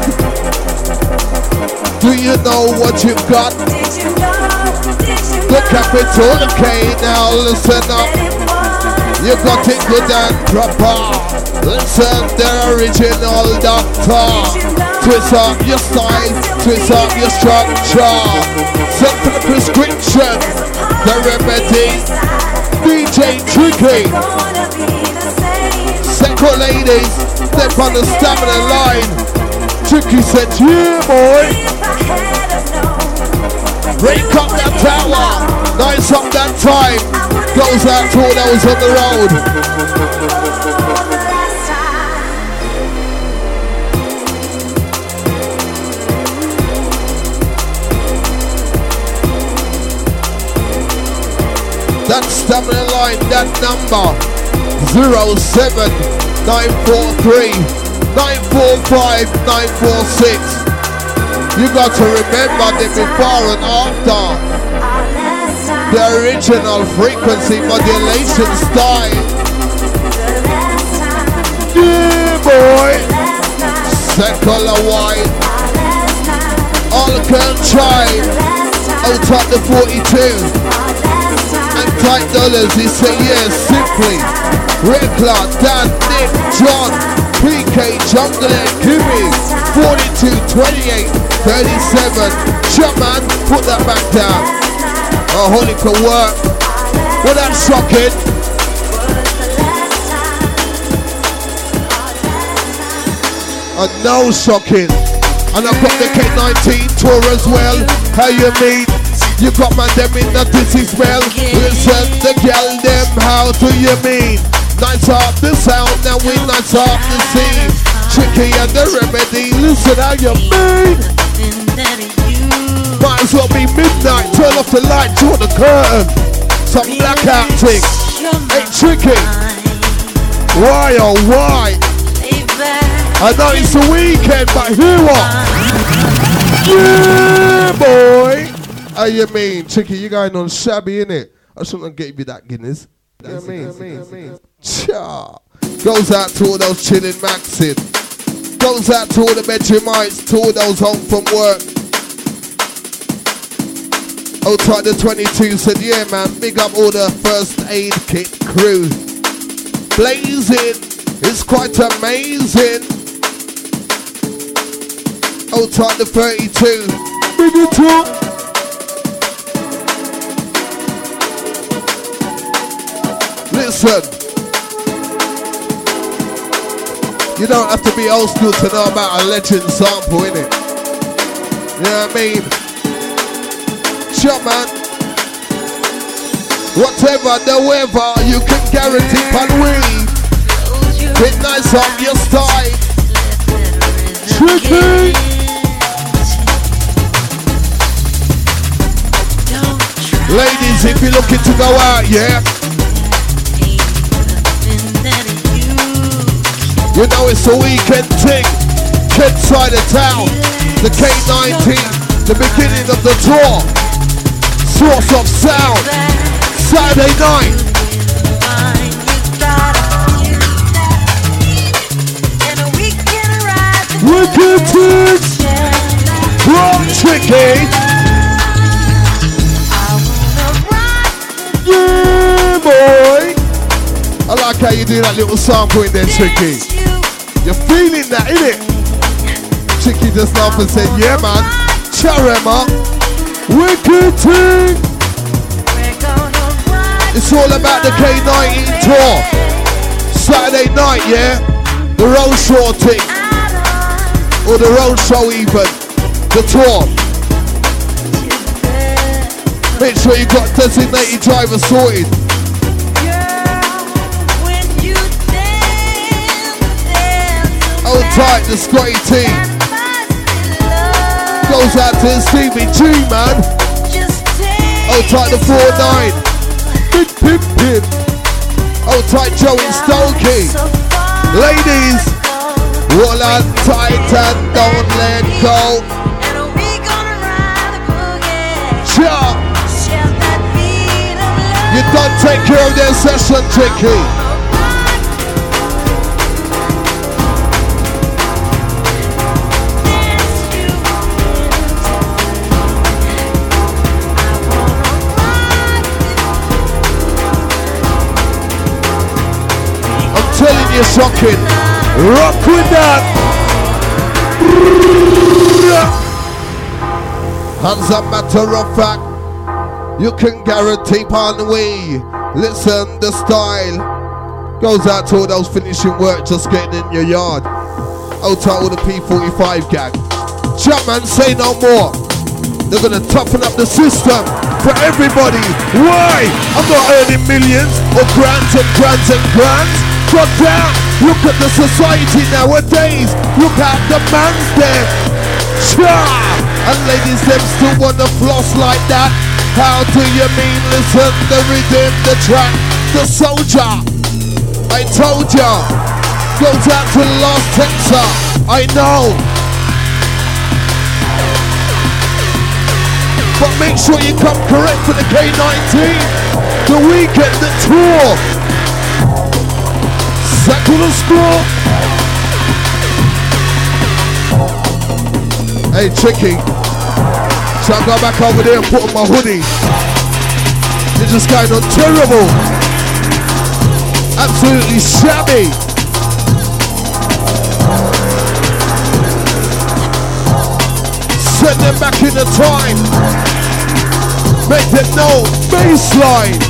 Do you know what you got? The capital, the K, now listen up. You got it good and proper. Listen, the original doctor. Twist up your style, twist up your structure. Send for the prescription, the remedy. DJ Tricky. Second ladies, step on the stamina line. Tricky said, yeah boy. Break up that tower, nice up that time. Goes out to all those on the road. That stamina line, that number 07943 945 946. You got to remember the before and after. The original frequency modulation style. Yeah, boy. Secular wine. All can try. Out top the 42. And tight dollars, he say yes, simply. Red Clark, Dan, Nick, John, PK, Jungle, Kimmy. 42, 28, 37. Shut man, put that back down. Oh, holy for work. Well, that's shocking. No shocking. And I've got the K19 tour as well. How you mean? You got my them in the dizzy spell. Listen, the gal them, how do you mean? Nice up the sound, now we nice up the scene. Tricky and the remedy, listen how you mean. Might as well be midnight, turn off the light, draw the curtain. Some blackout thing. Hey Tricky, why oh why? I know it's the weekend, but hear what? Yeah boy. How you mean? Tricky, you going on shabby innit? I shouldn't have gave you that Guinness. You know what I mean? Cha. Goes out to all those chilling maxing. Goes out to all the bedroomites, to all those home from work. Old tight the 22 said, yeah man, big up all the first aid kit crew. Blazing, it's quite amazing. Old tight the 32. Big it up. Listen, you don't have to be old school to know about a legend sample, innit? You know what I mean? Sure, man. Whatever the weather, you can guarantee pan weed. Bit nice on your style. Tricky. Ladies, if you're looking to go out, yeah. You know it's a weekend thing, Kent side of town, the K19, the beginning of the tour, source of sound, Saturday night. Wicked things, from Tricky. Yeah boy. I like how you do that little sample in there, Tricky. You're feeling that, innit? Tricky just laughed and said, yeah man, Charema, wicked thing. It's all about the K19 tour. Saturday night, yeah? The road show thing. Or the road show even. the tour. Make sure you got designated driver sorted. Hold tight, the Scotty team. Goes out to Stevie G, man. Hold tight, the 4-9. Pip, pip, pip. Hold tight, Joey Stokey. Ladies, roll on tight and don't let go. Sure. You don't take care of their session, Tricky. I'm telling you, shocking. Rock with that. Hands up, matter of fact. You can guarantee on the way. Listen, the style goes out to all those finishing work just getting in your yard. Out to all the P45 gang. Chapman, say no more. They're gonna toughen up the system for everybody. Why? I'm not earning millions or grants and grants and grants. Got down. Look at the society nowadays. Look at the man's there. Cha! And ladies, them still wanna floss like that. How do you mean? Listen, the rhythm, the track, the soldier. I told ya. Goes out to the last Texas. I know. But make sure you come correct for the K19. The weekend, the tour. Settle the score. Hey, Tricky. So I go back over there and put on my hoodie. It's just going on terrible. Absolutely shabby. Send them back in the time. Make them know baseline.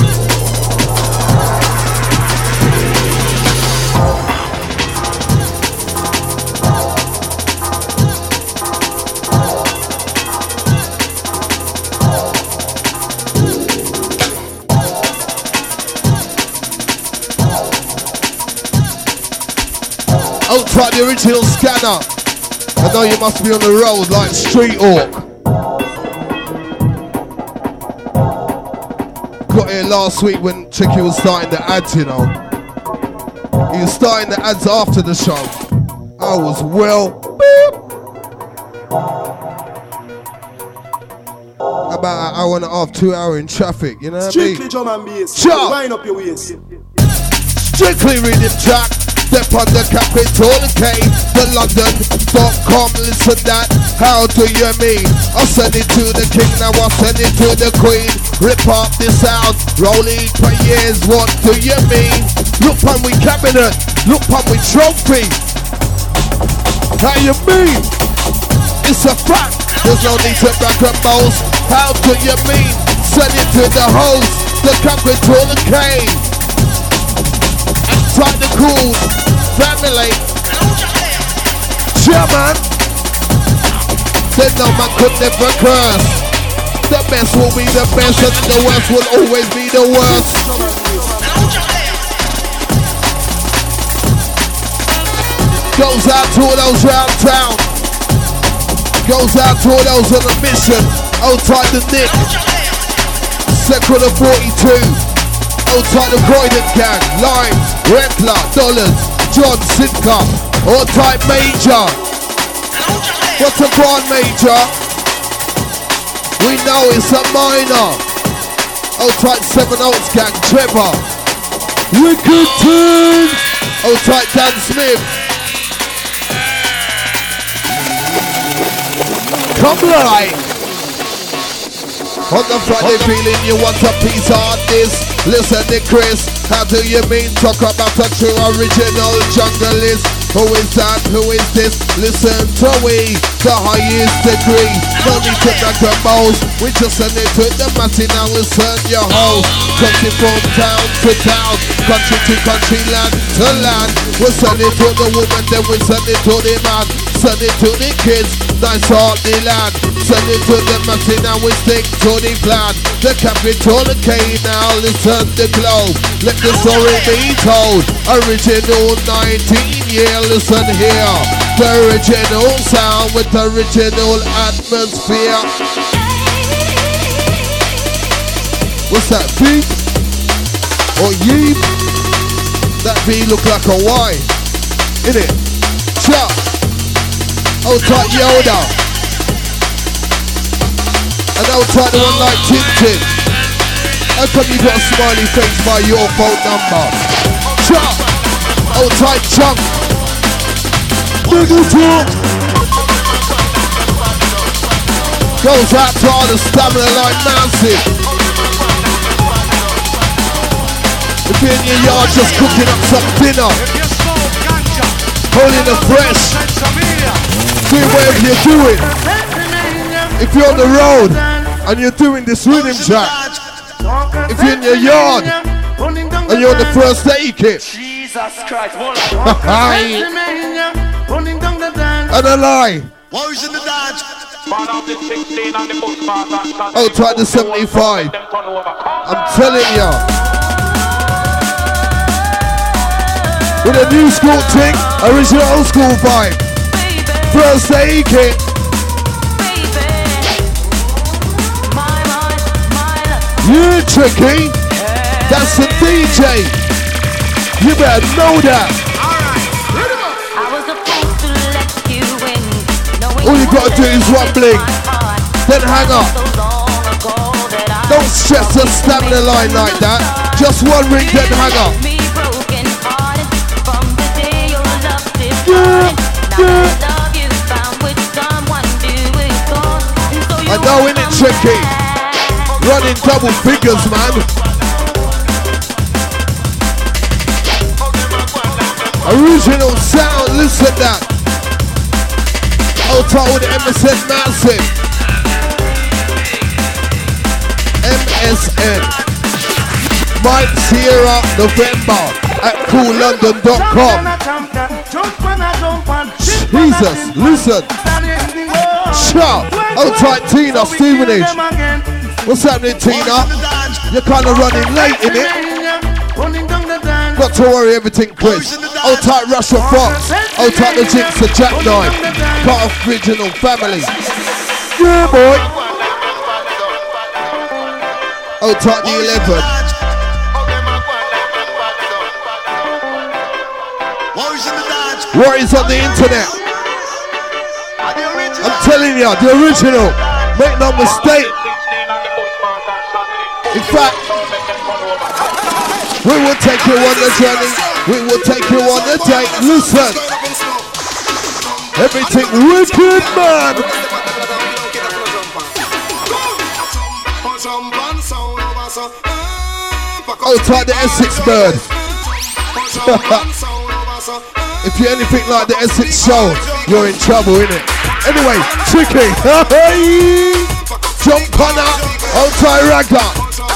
Outside the original scanner. I know you must be on the road like Street Hawk. Got here last week when Tricky was starting the ads, you know. He was starting the ads after the show. I was about an hour and a half, 2 hours in traffic, you know what I mean? Strictly drum and bass. Sure. Wind up your waist. Strictly rhythm track. Step on the capital K, the London.com, listen that, how do you mean? I send it to the king, now I send it to the queen. Rip off the sound, rolling for years, what do you mean? Look on we cabinet, look on we trophy. How you mean? It's a fact, there's no need to back and boast. How do you mean? Send it to the host, the capital K. Outside the cool family. Yeah, man. Said no man could never curse. The best will be the best and the worst will always be the worst. Goes out to all those round town. Goes out to all those on a mission. Outside the Nick. Second of 42. Outside the Croydon gang, Limes, Reckler, Dollars, John Sitka, all type Major. What's a grand Major? We know it's a minor. Old type 7 Oaks gang, Trevor. Wicked Tunes. Old type Dan Smith. Come live. On the Friday feeling you want a piece of this. Listen to Chris, how do you mean? Talk about a true original junglist. Who is that? Who is this? Listen to we, the highest degree. No need to back the most. We just send it to the massy now. Listen your host, talking from town to town. country to country, land to land. We send it to the woman, then we send it to the man. Send it to the kids, nice all the land. Send it to the machine and we stick to the plan. The capital K now, listen the globe. Let the story be told. Original 19 year, listen here. The original sound with the original atmosphere. What's that, beep? Or yeep? That V look like a Y. Innit? Chop. Old tight Yoda. And old tight the one like Tintin. How come you got a smiley face by your phone number? Chop. Old tight Chunk. Biggie talk. Goes out to all the stamina like massive. If you're in your yard just cooking up some dinner, holding the fresh, doing whatever you're doing. If you're on the road and you're doing this rhythm track, if you're in your yard and you're on the first aid kit, Jesus Christ, and a lie. Oh, try the 75. I'm telling ya. With a new school thing, original old school vibe. First aid kit. You tricky. That's the DJ. You better know that. All you gotta do is one blink, then hang up. Don't stress the stamina line like that. Just one ring, then hang up. I know, innit, tricky? Running double figures, man. Original sound, listen that. Old tight with MSN Massive. MSN. Mike Sierra November at coollondon.com. Jesus, listen. Sharp. Old tight Tina Stevenage. What's happening, Tina? You're kind of running late, innit? Not to worry, everything Chris. Old tight Russia Fox. Old tight the Jinx, the Jackknife. Part of original family. Yeah, boy. Old tight the 11. Warriors on the internet. I'm telling you, the original. Make no mistake. In fact, we will take you on the journey. We will take you on the date. Listen. Everything wicked, man. Oh, type the Essex bird. If you're anything like the Essex show, you're in trouble, innit? Anyway, tricky. Jump on up. Oh, tie ragga.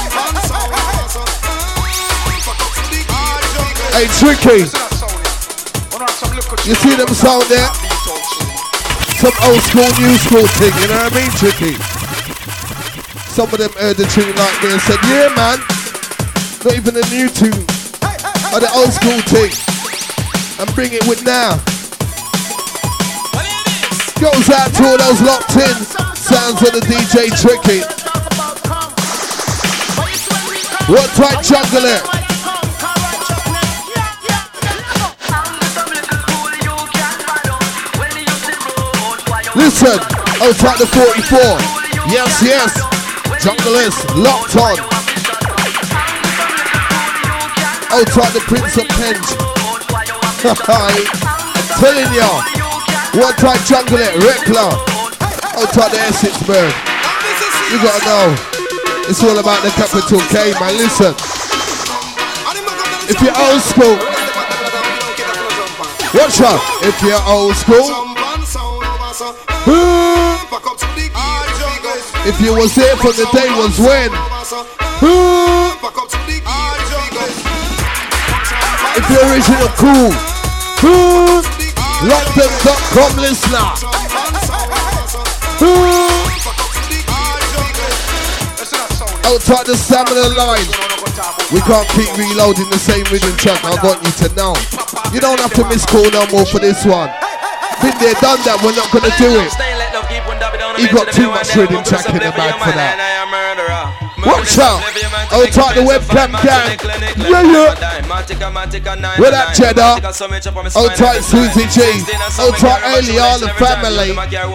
Hey, tricky. You see them sound there? Some old school, new school thing, you know what I mean, tricky? Some of them heard the tune like me and said, yeah, man. Not even a new tune. Or the old school thing. And bring it with now. Goes out to all those locked in. Sounds of the DJ Tricky. What type jungle it? Listen, oh type the 44. Yes, yes. Junglist, locked on. Oh type the Prince of Penge. I'm telling y'all. What type jungle it? Reckler. Oh type the Essex bird. You gotta know. It's all about the capital K, man. Listen. If you're old school. Watch out. If you're old school. If you was here from the day was when. If the original cool. London.com listener. Outside the stamina line. We can't keep reloading the same rhythm track. I want you to know. You don't have to miss call no more for this one. Been there, done that. We're not gonna do it. You got too much rhythm track in the bag for that. Watch out! Outside the webcam gang. Yeah. With that cheddar. Outside Susie G. Outside Ailey, all the family.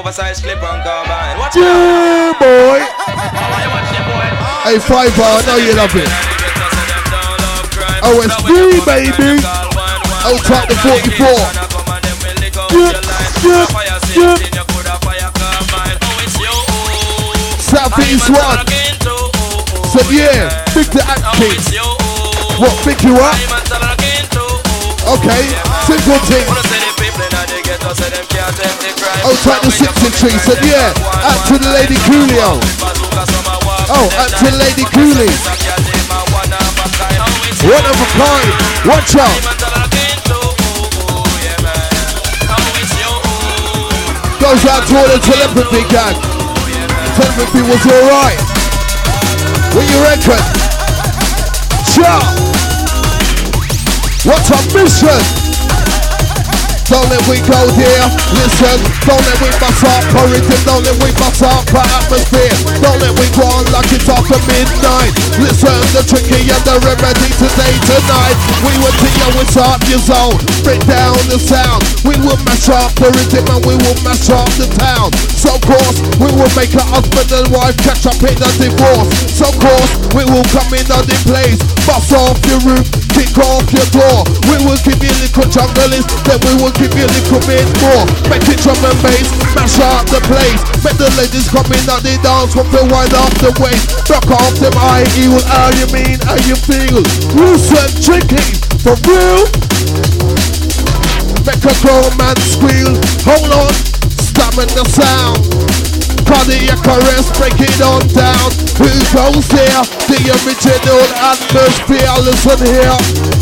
Yeah, boy. Hey, Fiver, I know you love it. OSB, baby. Outside the 44. Southeast 1. Said yeah, big the acting. What, pick you up? Okay, simple thing. Outside the 63. Said yeah, out to the Lady Coolio. Oh, out to Lady Cooley. One of a kind. Watch out. Goes out to all the telepathy gang. Telepathy was alright. What you reckon? Sure. What's our mission? Don't let we go there. Listen, don't let we bust up for rhythm. Don't let we bust up for atmosphere. Don't let we go on like it's after midnight. Listen, the tricky and the remedy today, tonight. We will till you with up your zone. Break down the sound. We will mash up the rhythm and we will mash up the town. So of course, we will make a husband and wife catch up in a divorce. So of course, we will come in on the place. Bust off your roof, kick off your door. We will give you little junglist, then we will give you a little bit more. Make it drum and bass, mash up the place. Make the ladies come in on the dance, come to wind up the waist. Rock off them high heel, how you mean, how you feel. Listen, tricky, for real. Make a grown man squeal. Hold on, stamina sound. Cardiac caress, break it on down. Who goes there? The original atmosphere. Listen here.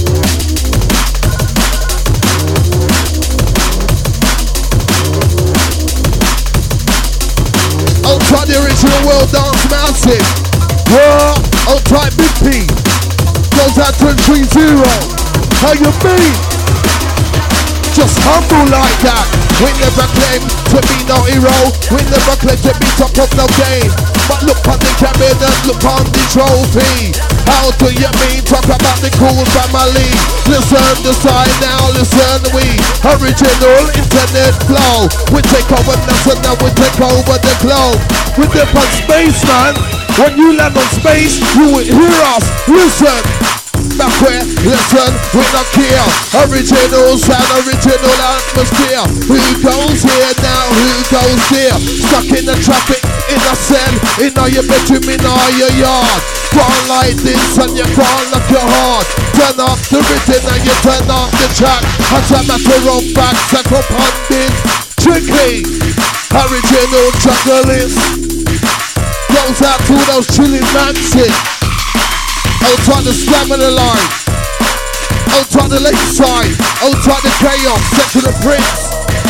Outside the original world dance massive. Whoa, outside Big P. Goes out to 3-0. How you mean? Just humble like that. We never claim to be no hero. We never claim to be top of no game. But look on the cabinet, look on the trophy. How do you mean? Talk about the cool family. Listen the side now, listen we. Original internet flow. We take over NASA, now we take over the globe. We dip on space, man. When you land on space, you will hear us. Listen. Back where, listen, we not care. Original sound, original atmosphere. Who goes here now, who goes there? Stuck in the traffic, in a cell, in all your bedroom, in all your yard. Gone like this and you gone like your heart. Turn up the rhythm and you turn up the track. As a matter of fact, second pundit. Tricky, original junglist. Goes out to those chilling manses. Outside the stamina line. Outside the lakeside. Outside the chaos. Set to the prince.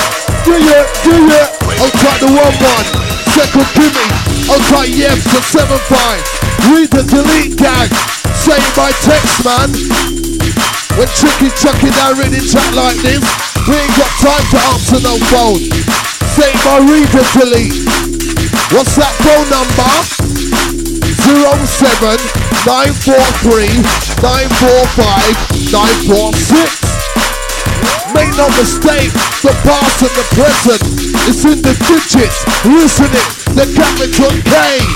Yeah. Outside the 1-1. Second Kimmy. Outside Yev to 7-5. Read the delete gang. Say by text, man. When Tricky chucking that reading chat like this, we ain't got time to answer no phone. Say by read the delete. What's that phone number? 07-943-945-946. Make no mistake, the past and the present, it's in the digits. Listen it, the capital K.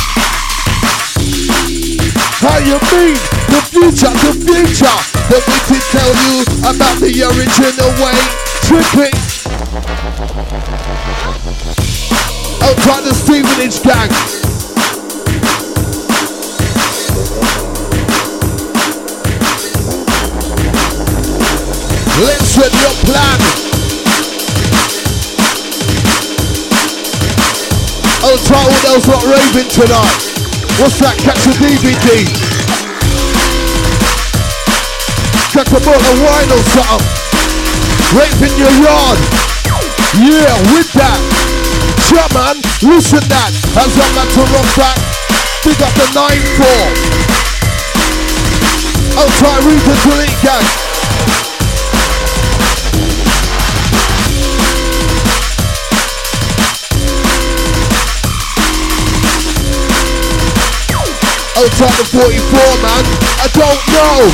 How you mean? The future. That we did tell you about the original way. Tricky. Outside the Stevenage gang. Listen your plan. Outside all those not raving tonight. What's that? Catch a DVD. crack a bottle of wine or something. Rape in your yard. Yeah, with that. Sure, man, listen that. As I'm at to rock back. Big up the 9-4. Outside Rita Delete Gang. Outside the 44, man. I don't know.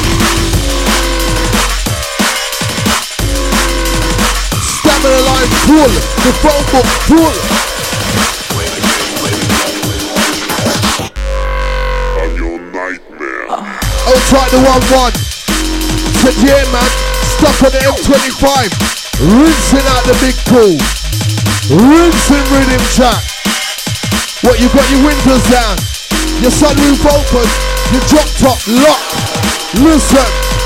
Stamina line full. The phone book full. I'm your nightmare. Outside the 1-1. Said yeah, man. Stuck on the M25. Rinsing out the big pool. Rinsing rhythm track. What, you got your windows down? Your sunroof open, your drop top locked. Listen.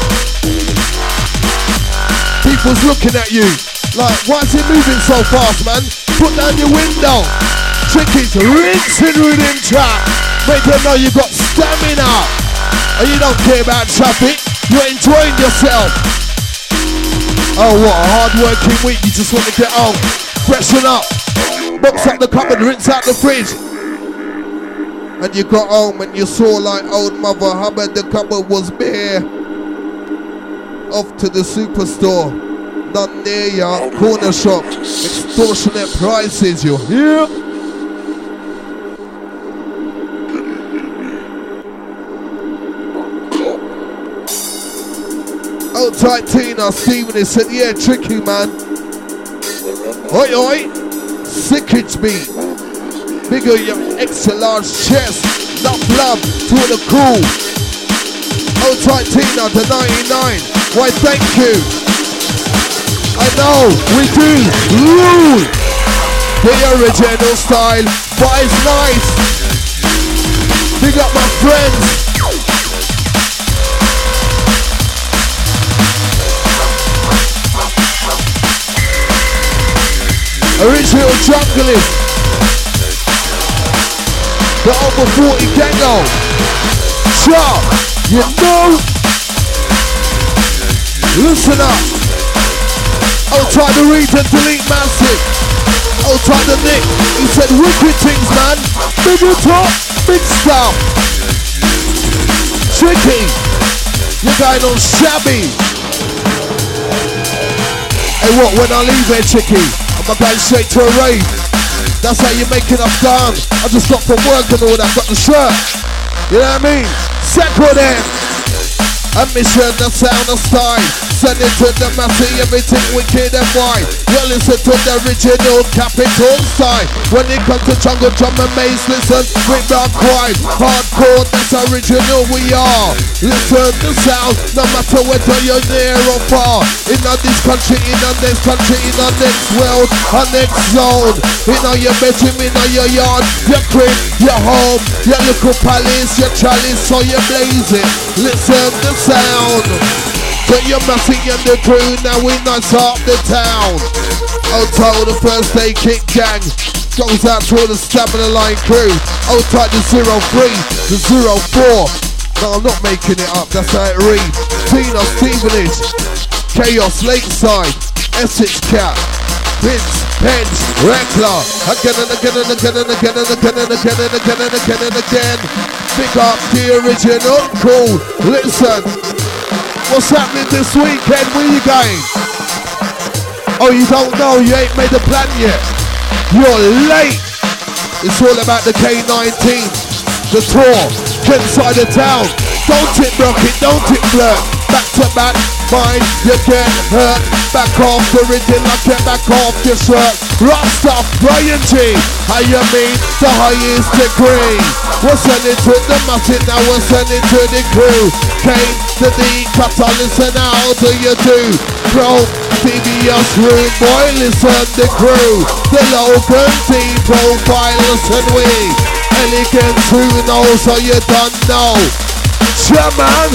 People's looking at you like, why is it moving so fast, man? Put down your window. Chickies rinsing rhythm track. Make them know you got stamina. And you don't care about traffic. You're enjoying yourself. Oh, what a hard working week. You just want to get home. Freshen up. Box up the cupboard, rinse out the fridge. And you got home and you saw like old Mother Hubbard, the cupboard was bare. Off to the superstore, none near ya, corner shop, extortionate prices, you hear? Outside Tina, Stephen said, yeah, tricky man. Oi oi, sickage beat. Bigger your extra large chest. Enough love to the cool. Outside Tina, the 99. Why thank you. I know, we do rule. The original style, but it's nice. Big up my friends. Original junglist. The over 40 gango. Sharp, you know. Listen up. Outside the region, delete massive. Outside the Nick, he said wicked things, man. Big top, big stuff. Tricky, you're going on shabby. Hey, what, when I leave here, Chicky, I'm going straight to a rave. That's how you make enough dance. I just got from work and all that, got the shirt. You know what I mean? Second them. Admission, the sound of style. Send it to the massive, everything wicked and wide. You listen to the original capital style. When it comes to jungle drum and bass, listen, with our quiet. Hardcore, that's original we are. Listen to sound, no matter whether you're near or far. In this country, in the next country, in the next world, our next zone. In your bedroom, in your yard, your crib, your home, your little palace, your chalice, or your blazing. Listen to sound. So you're messing in the crew, now we nice up the town. Outside the first day kick gang. Goes out to all the Stamina Line crew. Outside the 03, the 04. No, I'm not making it up, that's how it reads. Tina Stevenage, Chaos Lakeside, Essex Cat, Vince, Pence, Reckler. Again and again and again and again and again and again and again and again and again. Pick up the original cool. Listen. What's happening this weekend? Where you going? Oh, you don't know? You ain't made a plan yet. You're late. It's all about the K19, the tour, Kent side of town. Don't it rock it, don't it flirt. Back to back, mind, you get hurt. Back off the rhythm, like get back off your shirt. Rock stuff, Brian G. How you mean the highest degree? We're sending to the massive, now we're sending to the crew. Came to the cutter, listen, how do you do? Bro, TBS room, boy, listen the crew. The Logan team profile, listen we. Elegance, who knows, so you don't know. Chairman,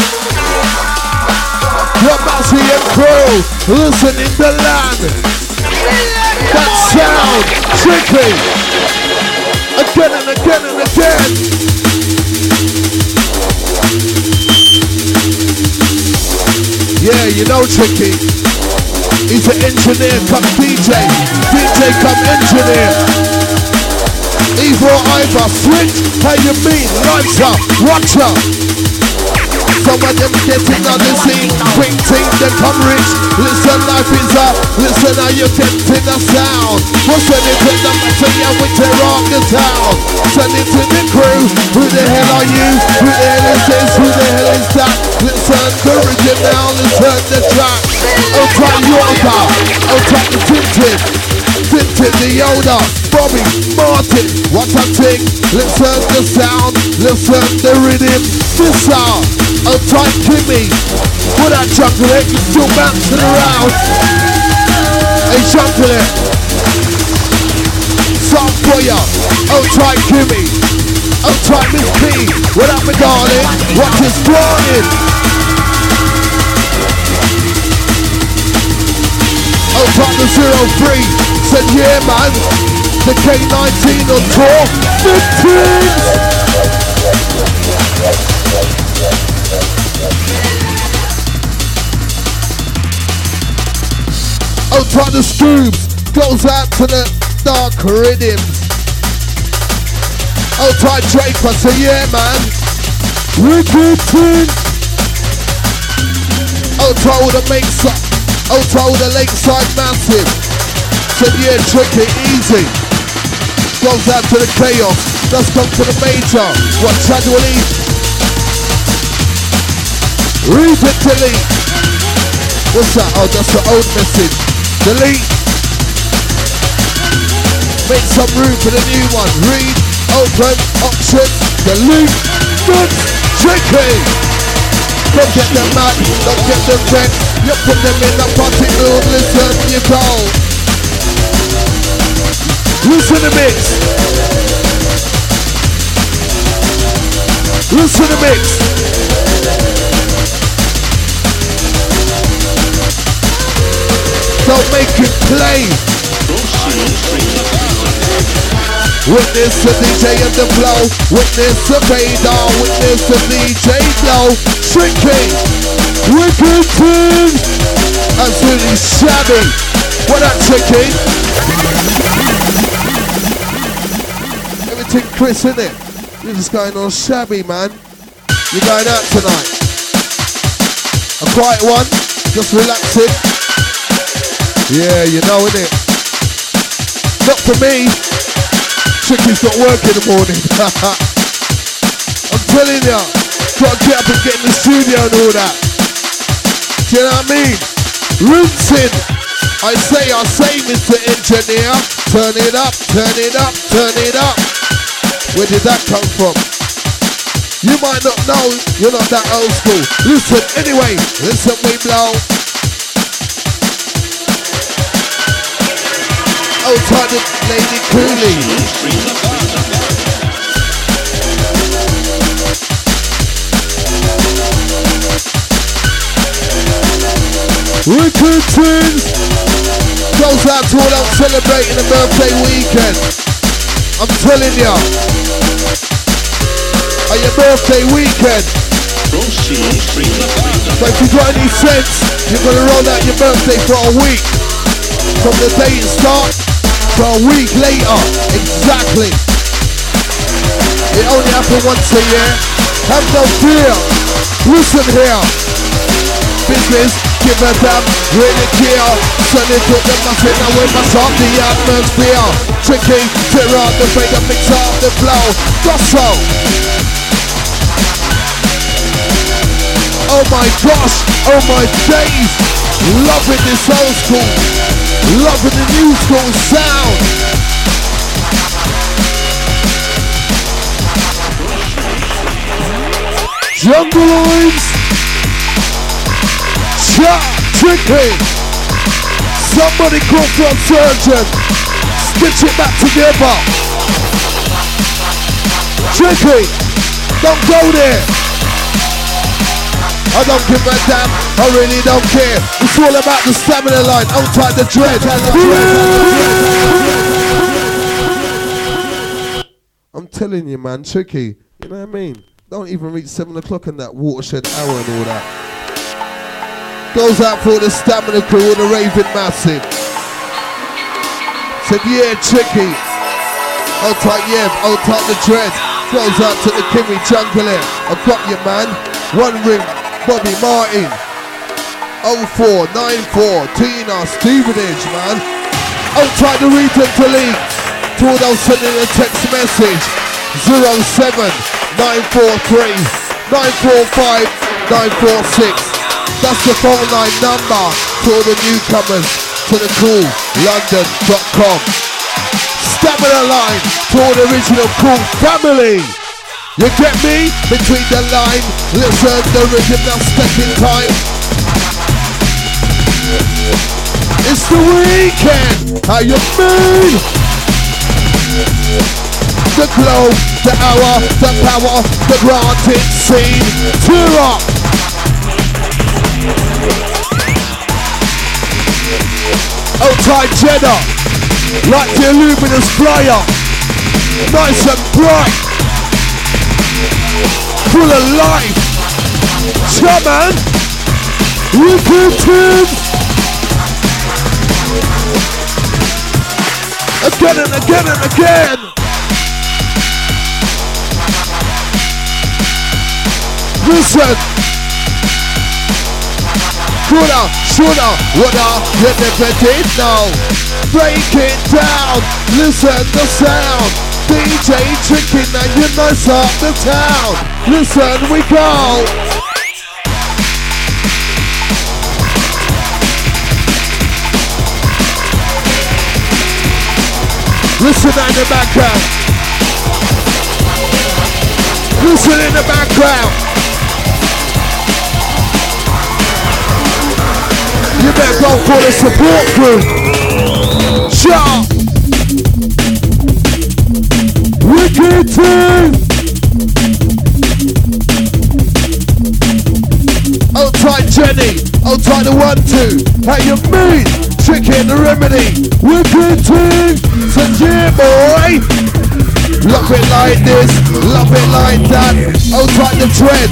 your massive and crew, listen in the land. That sound, tricky. Again and again and again. Yeah, you know Tricky. He's an engineer come DJ. DJ come engineer. Either or either. Switch, how you mean? Lights up, watch out. Some of them getting on the scene. Quick team, they come rich. Listen, life is up. Listen how you get in the sound. We'll send it to the material with the rock the town. Send it to the crew. Who the hell are you? Who the hell is this? Who the hell is that? Listen, the original. Listen the track. Oh, try Yoda. Oh, try the Tintin. Tintin the Yoda. Bobby Martin. What I think. Listen the sound. Listen the rhythm. This sound. Oh, tight Kimmy, what that chocolate, you still bouncing around. Hey, chocolate, song for ya. Oh, tight Kimmy, oh, tight Miss P, what up, my darling? What is flying? Oh, tight the 03, said yeah, man. The K19 on tour, 15. Oh, try the Scoobs, goes out to the dark rhythms. Oh, try Drake, I say, yeah, man. Wicked Twin. Oh, try all the makes up. Oh, try all the Lakeside Massive. Said, yeah, Tricky, easy. Goes out to the Chaos. Let's come to the Major. What, Chadwell East? Read it, delete. What's that? Oh, that's the old message. Delete. Make some room for the new one. Read, open, option, delete. Good, Tricky. Don't get them mad, don't get them vexed. You put them in a party mood, listen, you go. Listen to mix. Listen to mix. Don't make it play. Witness the DJ and the flow. Witness the radar. Witness the DJ flow. Shrinking. Wicked Twin. Absolutely shabby. What up, Tricky? Everything Chris, isn't it? You're just going on shabby, man. You're going out tonight. A quiet one. Just relaxing. Yeah, you know, innit? Not for me. Tricky's got work in the morning. I'm telling ya, gotta get up and get in the studio and all that. Do you know what I mean? Rinsing. I say, Mr. Engineer. Turn it up, turn it up, turn it up. Where did that come from? You might not know, you're not that old school. Listen, anyway, listen, we blow. Oh, tight the Lady Cooley. Wicked Twins. Goes out to all out celebrating the birthday weekend. I'm telling ya. On your birthday weekend. So if you got any sense, you're gonna roll out your birthday for a week. From the day it starts. For a week later, exactly. It only happens once a year. Have no fear. Listen here. Business, give a damn, really care. Send it to the muffin and we must up the atmosphere. Tricky, tear out the way to mix up the flow. Gosso. Oh my gosh, oh my days. Loving this old school. Loving the new school sound. Jungleoids. Tricky. Somebody call for a surgeon. Stitch it back together. Tricky. Don't go there. I don't give a damn, I really don't care. It's all about the stamina line, outside the dread. I'm telling you, man, Tricky, you know what I mean? Don't even reach 7 o'clock in that watershed hour and all that. Goes out for the Stamina crew with the Raving Massive. Said, yeah, tricky. Old tight Yev, old tight the Dread. Goes out to the Kimmy Jungle. I've got you, man. One ring, Bobby Martin. 0494 Tina Stevenage, man. Old tight the Regent to lead. To all those sending a text message. 07943 945 946. That's the phone line number to all the newcomers to the cool London.com. Stamina line to all the original cool family. You get me? Between the line, listen the rhythm now stepping time. It's the weekend. How you mean? The glow, the hour, the power, the granted scene. Tear up. Outside Jenna, like the luminous flyer, nice and bright, full of life. Shaman, repeating, again and again and again. Listen. Coulda, shoulda, woulda, you never did know. Break it down, listen the sound. DJ tricking and you nice up the town. Listen, we go. Listen in the background. Listen in the background. You better go for the support crew. Sharp. Wicked team. Old tight Jenny. Old tight the 1-2. How you mean? Chicken the remedy. Wicked team. So yeah, boy. Love it like this. Love it like that. Old tight the Dread.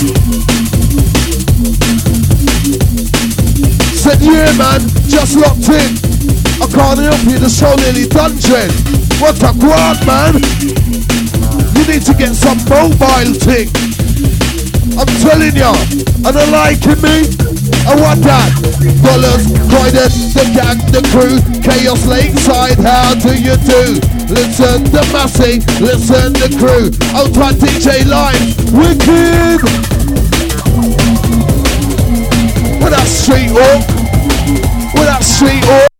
Said yeah man, just locked in. I can't help you, the show nearly done, Dread. What a quad, man. You need to get some mobile thing. I'm telling ya, and I liking me. I want that. Dollars, Croydon, the gang, the crew, Chaos Lakeside, how do you do? Listen the Massey, listen the crew. Ultra DJ Live, wicked. With that street walk, with that street walk.